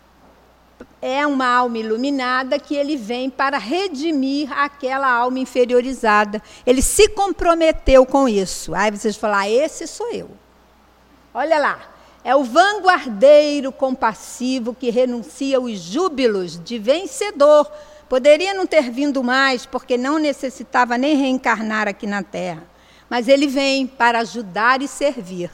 é uma alma iluminada que ele vem para redimir aquela alma inferiorizada. Ele se comprometeu com isso. Aí vocês falam, ah, esse sou eu. Olha lá, é o vanguardeiro compassivo que renuncia os júbilos de vencedor. Poderia não ter vindo mais, porque não necessitava nem reencarnar aqui na Terra. Mas ele vem para ajudar e servir.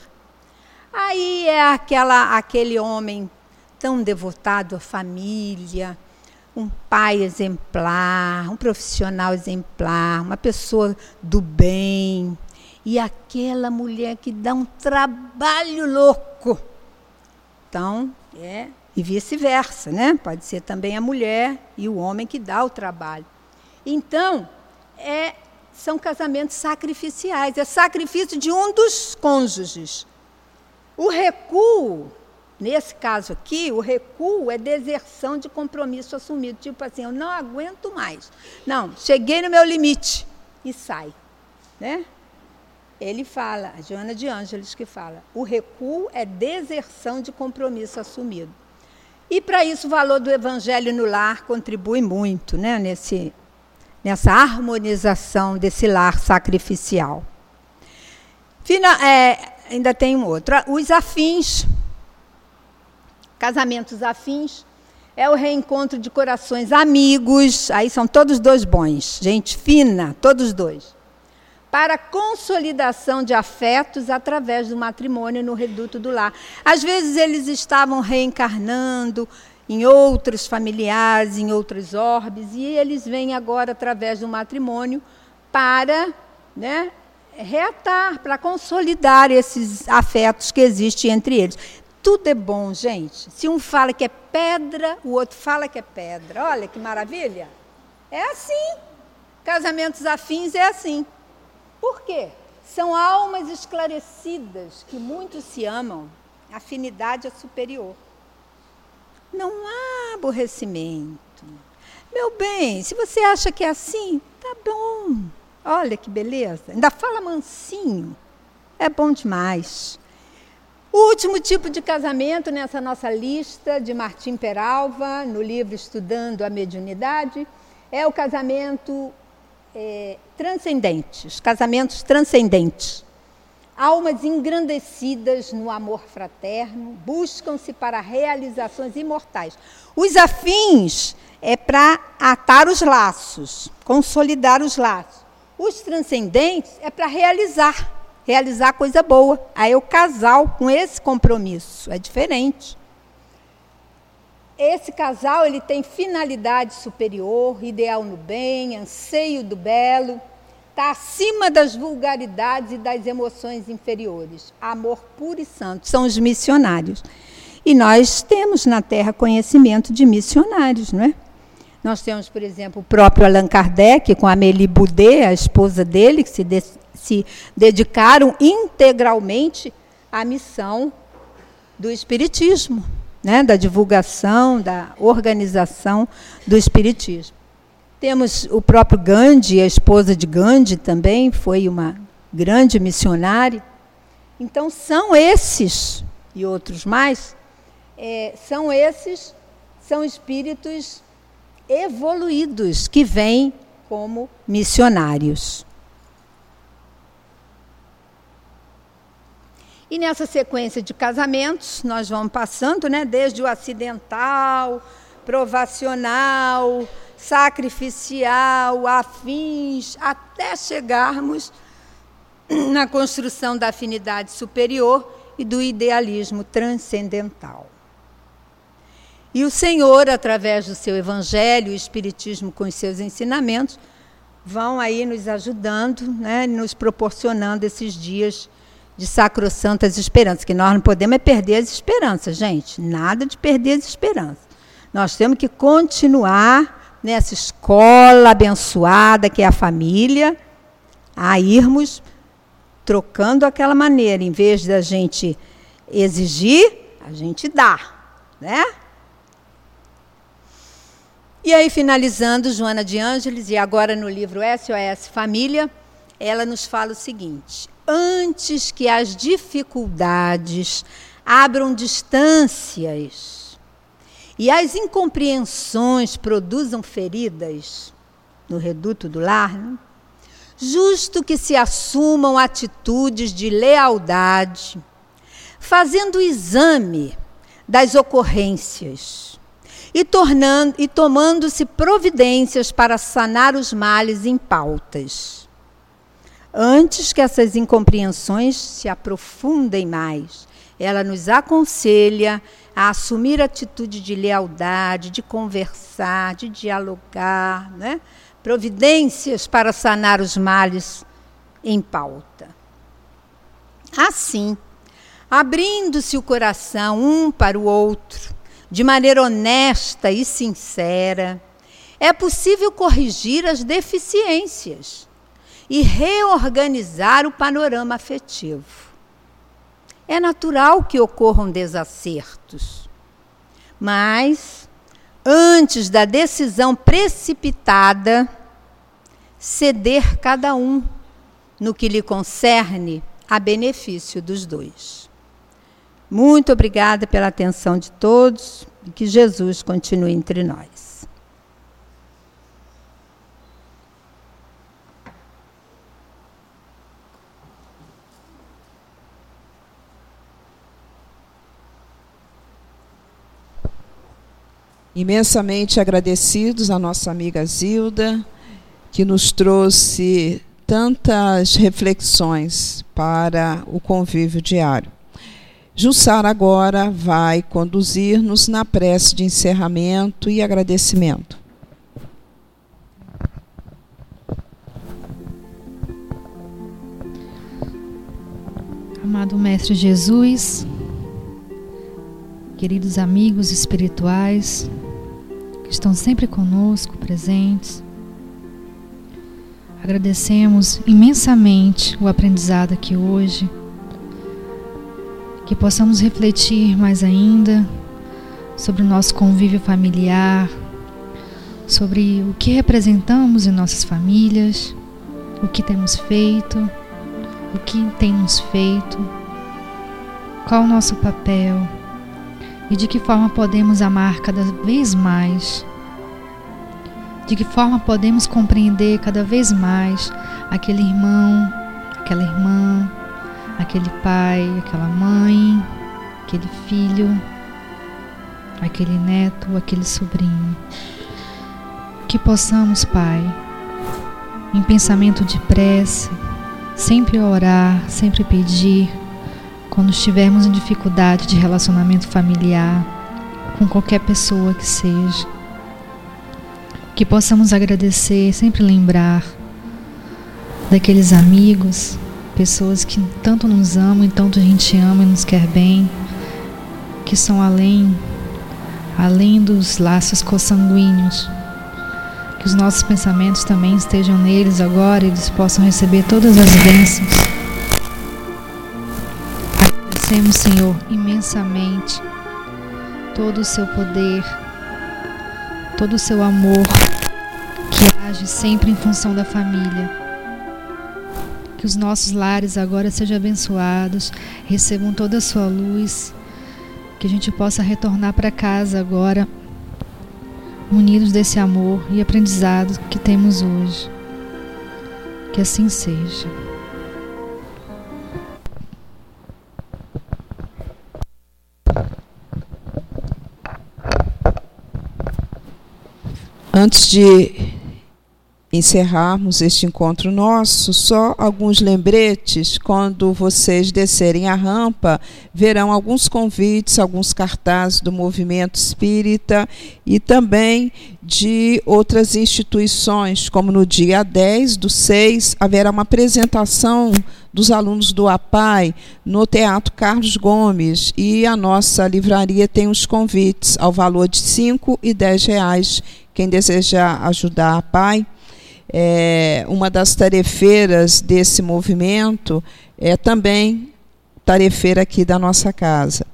Aí é aquela, aquele homem tão devotado à família, um pai exemplar, um profissional exemplar, uma pessoa do bem. E aquela mulher que dá um trabalho louco. Então, é... E vice-versa, né? Pode ser também a mulher e o homem que dá o trabalho. Então, é, são casamentos sacrificiais. É sacrifício de um dos cônjuges. O recuo, nesse caso aqui, o recuo é deserção de compromisso assumido. Tipo assim, eu não aguento mais. Não, cheguei no meu limite e sai, né? Ele fala, a Joana de Ângeles que fala, o recuo é deserção de compromisso assumido. E, para isso, o valor do Evangelho no lar contribui muito, né, nesse, nessa harmonização desse lar sacrificial. Final, é, ainda tem um outro. Os afins, casamentos afins, é o reencontro de corações amigos, aí são todos dois bons, gente fina, todos dois, para consolidação de afetos através do matrimônio no reduto do lar. Às vezes eles estavam reencarnando em outros familiares, em outros orbes, e eles vêm agora através do matrimônio para, né, reatar, para consolidar esses afetos que existem entre eles. Tudo é bom, gente. Se um fala que é pedra, o outro fala que é pedra. Olha que maravilha. É assim. Casamentos afins é assim. Por quê? São almas esclarecidas que muitos se amam. A afinidade é superior. Não há aborrecimento. Meu bem, se você acha que é assim, tá bom. Olha que beleza. Ainda fala mansinho. É bom demais. O último tipo de casamento nessa nossa lista de Martim Peralva, no livro Estudando a Mediunidade, é o casamento é, transcendente, os casamentos transcendentes. Almas engrandecidas no amor fraterno, buscam-se para realizações imortais. Os afins é para atar os laços, consolidar os laços. Os transcendentes é para realizar, realizar coisa boa. Aí é o casal com esse compromisso, é diferente. Esse casal ele tem finalidade superior, ideal no bem, anseio do belo, está acima das vulgaridades e das emoções inferiores. Amor puro e santo, são os missionários. E nós temos na Terra conhecimento de missionários, não é? Nós temos, por exemplo, o próprio Allan Kardec, com a Amélie Boudet, a esposa dele, que se, de, se dedicaram integralmente à missão do Espiritismo, né? Da divulgação, da organização do Espiritismo. Temos o próprio Gandhi, a esposa de Gandhi também, foi uma grande missionária. Então, são esses, e outros mais, é, são esses, são espíritos evoluídos que vêm como missionários. E nessa sequência de casamentos, nós vamos passando, né, desde o acidental, provacional, sacrificial, afins, até chegarmos na construção da afinidade superior e do idealismo transcendental. E o Senhor, através do seu Evangelho, o Espiritismo com os seus ensinamentos, vão aí nos ajudando, né, nos proporcionando esses dias de sacrossantas esperanças, que nós não podemos é perder as esperanças, gente, nada de perder as esperanças. Nós temos que continuar nessa escola abençoada que é a família, a irmos trocando aquela maneira, em vez da gente exigir, a gente dá, né? E aí, finalizando, Joana de Ângeles, e agora no livro S O S Família, ela nos fala o seguinte: antes que as dificuldades abram distâncias e as incompreensões produzam feridas no reduto do lar, né? Justo que se assumam atitudes de lealdade, fazendo o exame das ocorrências e, tornando, e tomando-se providências para sanar os males em pautas. Antes que essas incompreensões se aprofundem mais, ela nos aconselha a assumir atitude de lealdade, de conversar, de dialogar, né? Providências para sanar os males em pauta. Assim, abrindo-se o coração um para o outro, de maneira honesta e sincera, é possível corrigir as deficiências e reorganizar o panorama afetivo. É natural que ocorram desacertos, mas, antes da decisão precipitada, ceder cada um no que lhe concerne a benefício dos dois. Muito obrigada pela atenção de todos e que Jesus continue entre nós. Imensamente agradecidos à nossa amiga Zilda, que nos trouxe tantas reflexões para o convívio diário. Jussara agora vai conduzir-nos na prece de encerramento e agradecimento. Amado Mestre Jesus, queridos amigos espirituais, que estão sempre conosco, presentes, agradecemos imensamente o aprendizado aqui hoje, que possamos refletir mais ainda sobre o nosso convívio familiar, sobre o que representamos em nossas famílias, o que temos feito, o que tem nos feito, qual o nosso papel e de que forma podemos amar cada vez mais, de que forma podemos compreender cada vez mais aquele irmão, aquela irmã, aquele pai, aquela mãe, aquele filho, aquele neto, aquele sobrinho. Que possamos, Pai, em pensamento de prece, sempre orar, sempre pedir, quando estivermos em dificuldade de relacionamento familiar, com qualquer pessoa que seja. Que possamos agradecer, sempre lembrar daqueles amigos, pessoas que tanto nos amam e tanto a gente ama e nos quer bem, que são além, além dos laços consanguíneos. Que os nossos pensamentos também estejam neles agora e eles possam receber todas as bênçãos. Agradecemos, Senhor, imensamente todo o seu poder, todo o seu amor, que age sempre em função da família. que os nossos lares agora sejam abençoados, recebam toda a sua luz, que a gente possa retornar para casa agora, unidos desse amor e aprendizado que temos hoje. Que assim seja. Antes de encerrarmos este encontro nosso, só alguns lembretes. Quando vocês descerem a rampa, verão alguns convites, alguns cartazes do Movimento Espírita e também de outras instituições, como no dia dez do seis, haverá uma apresentação dos alunos do A P A I no Teatro Carlos Gomes, e a nossa livraria tem os convites ao valor de cinco e dez reais. Quem desejar ajudar a P A I, é, uma das tarefeiras desse movimento é também tarefeira aqui da nossa casa.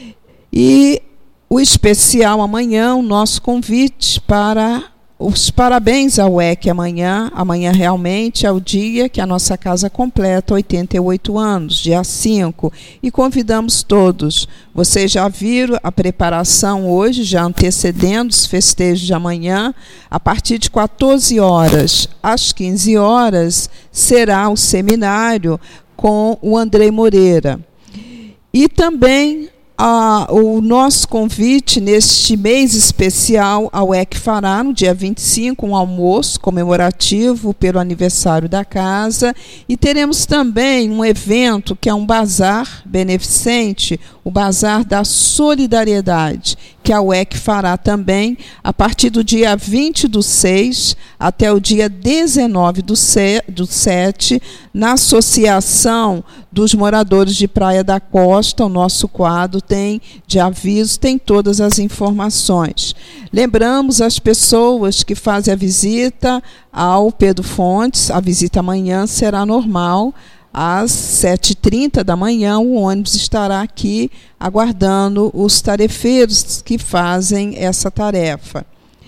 E o especial amanhã, o nosso convite para os parabéns ao U E C amanhã. Amanhã realmente é o dia que a nossa casa completa oitenta e oito anos, dia cinco. E convidamos todos. Vocês já viram a preparação hoje, já antecedendo os festejos de amanhã. A partir de quatorze horas às quinze horas será o seminário com o Andrei Moreira. E também Ah, o nosso convite neste mês especial ao U E C fará no dia vinte e cinco um almoço comemorativo pelo aniversário da casa, e teremos também um evento que é um bazar beneficente, o Bazar da Solidariedade, que a U E C fará também a partir do dia vinte do seis até o dia dezenove do sete, na Associação dos Moradores de Praia da Costa. O nosso quadro tem de aviso, tem todas as informações. Lembramos as pessoas que fazem a visita ao Pedro Fontes, a visita amanhã será normal, às sete e trinta da manhã, o ônibus estará aqui aguardando os tarefeiros que fazem essa tarefa.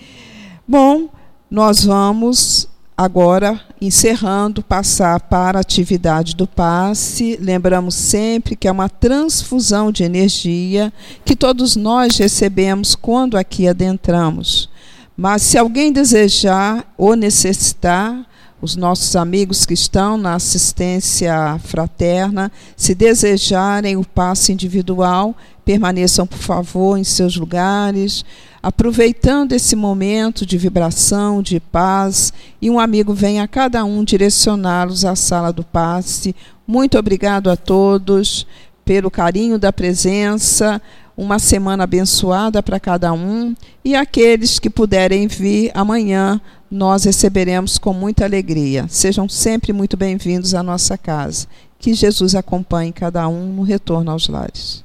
Bom, nós vamos agora, encerrando, passar para a atividade do passe. Lembramos sempre que é uma transfusão de energia que todos nós recebemos quando aqui adentramos. Mas se alguém desejar ou necessitar, os nossos amigos que estão na assistência fraterna, se desejarem o passe individual, permaneçam, por favor, em seus lugares, aproveitando esse momento de vibração, de paz, e um amigo vem a cada um direcioná-los à sala do passe. Muito obrigado a todos pelo carinho da presença, uma semana abençoada para cada um, e aqueles que puderem vir amanhã, nós receberemos com muita alegria. Sejam sempre muito bem-vindos à nossa casa. Que Jesus acompanhe cada um no retorno aos lares.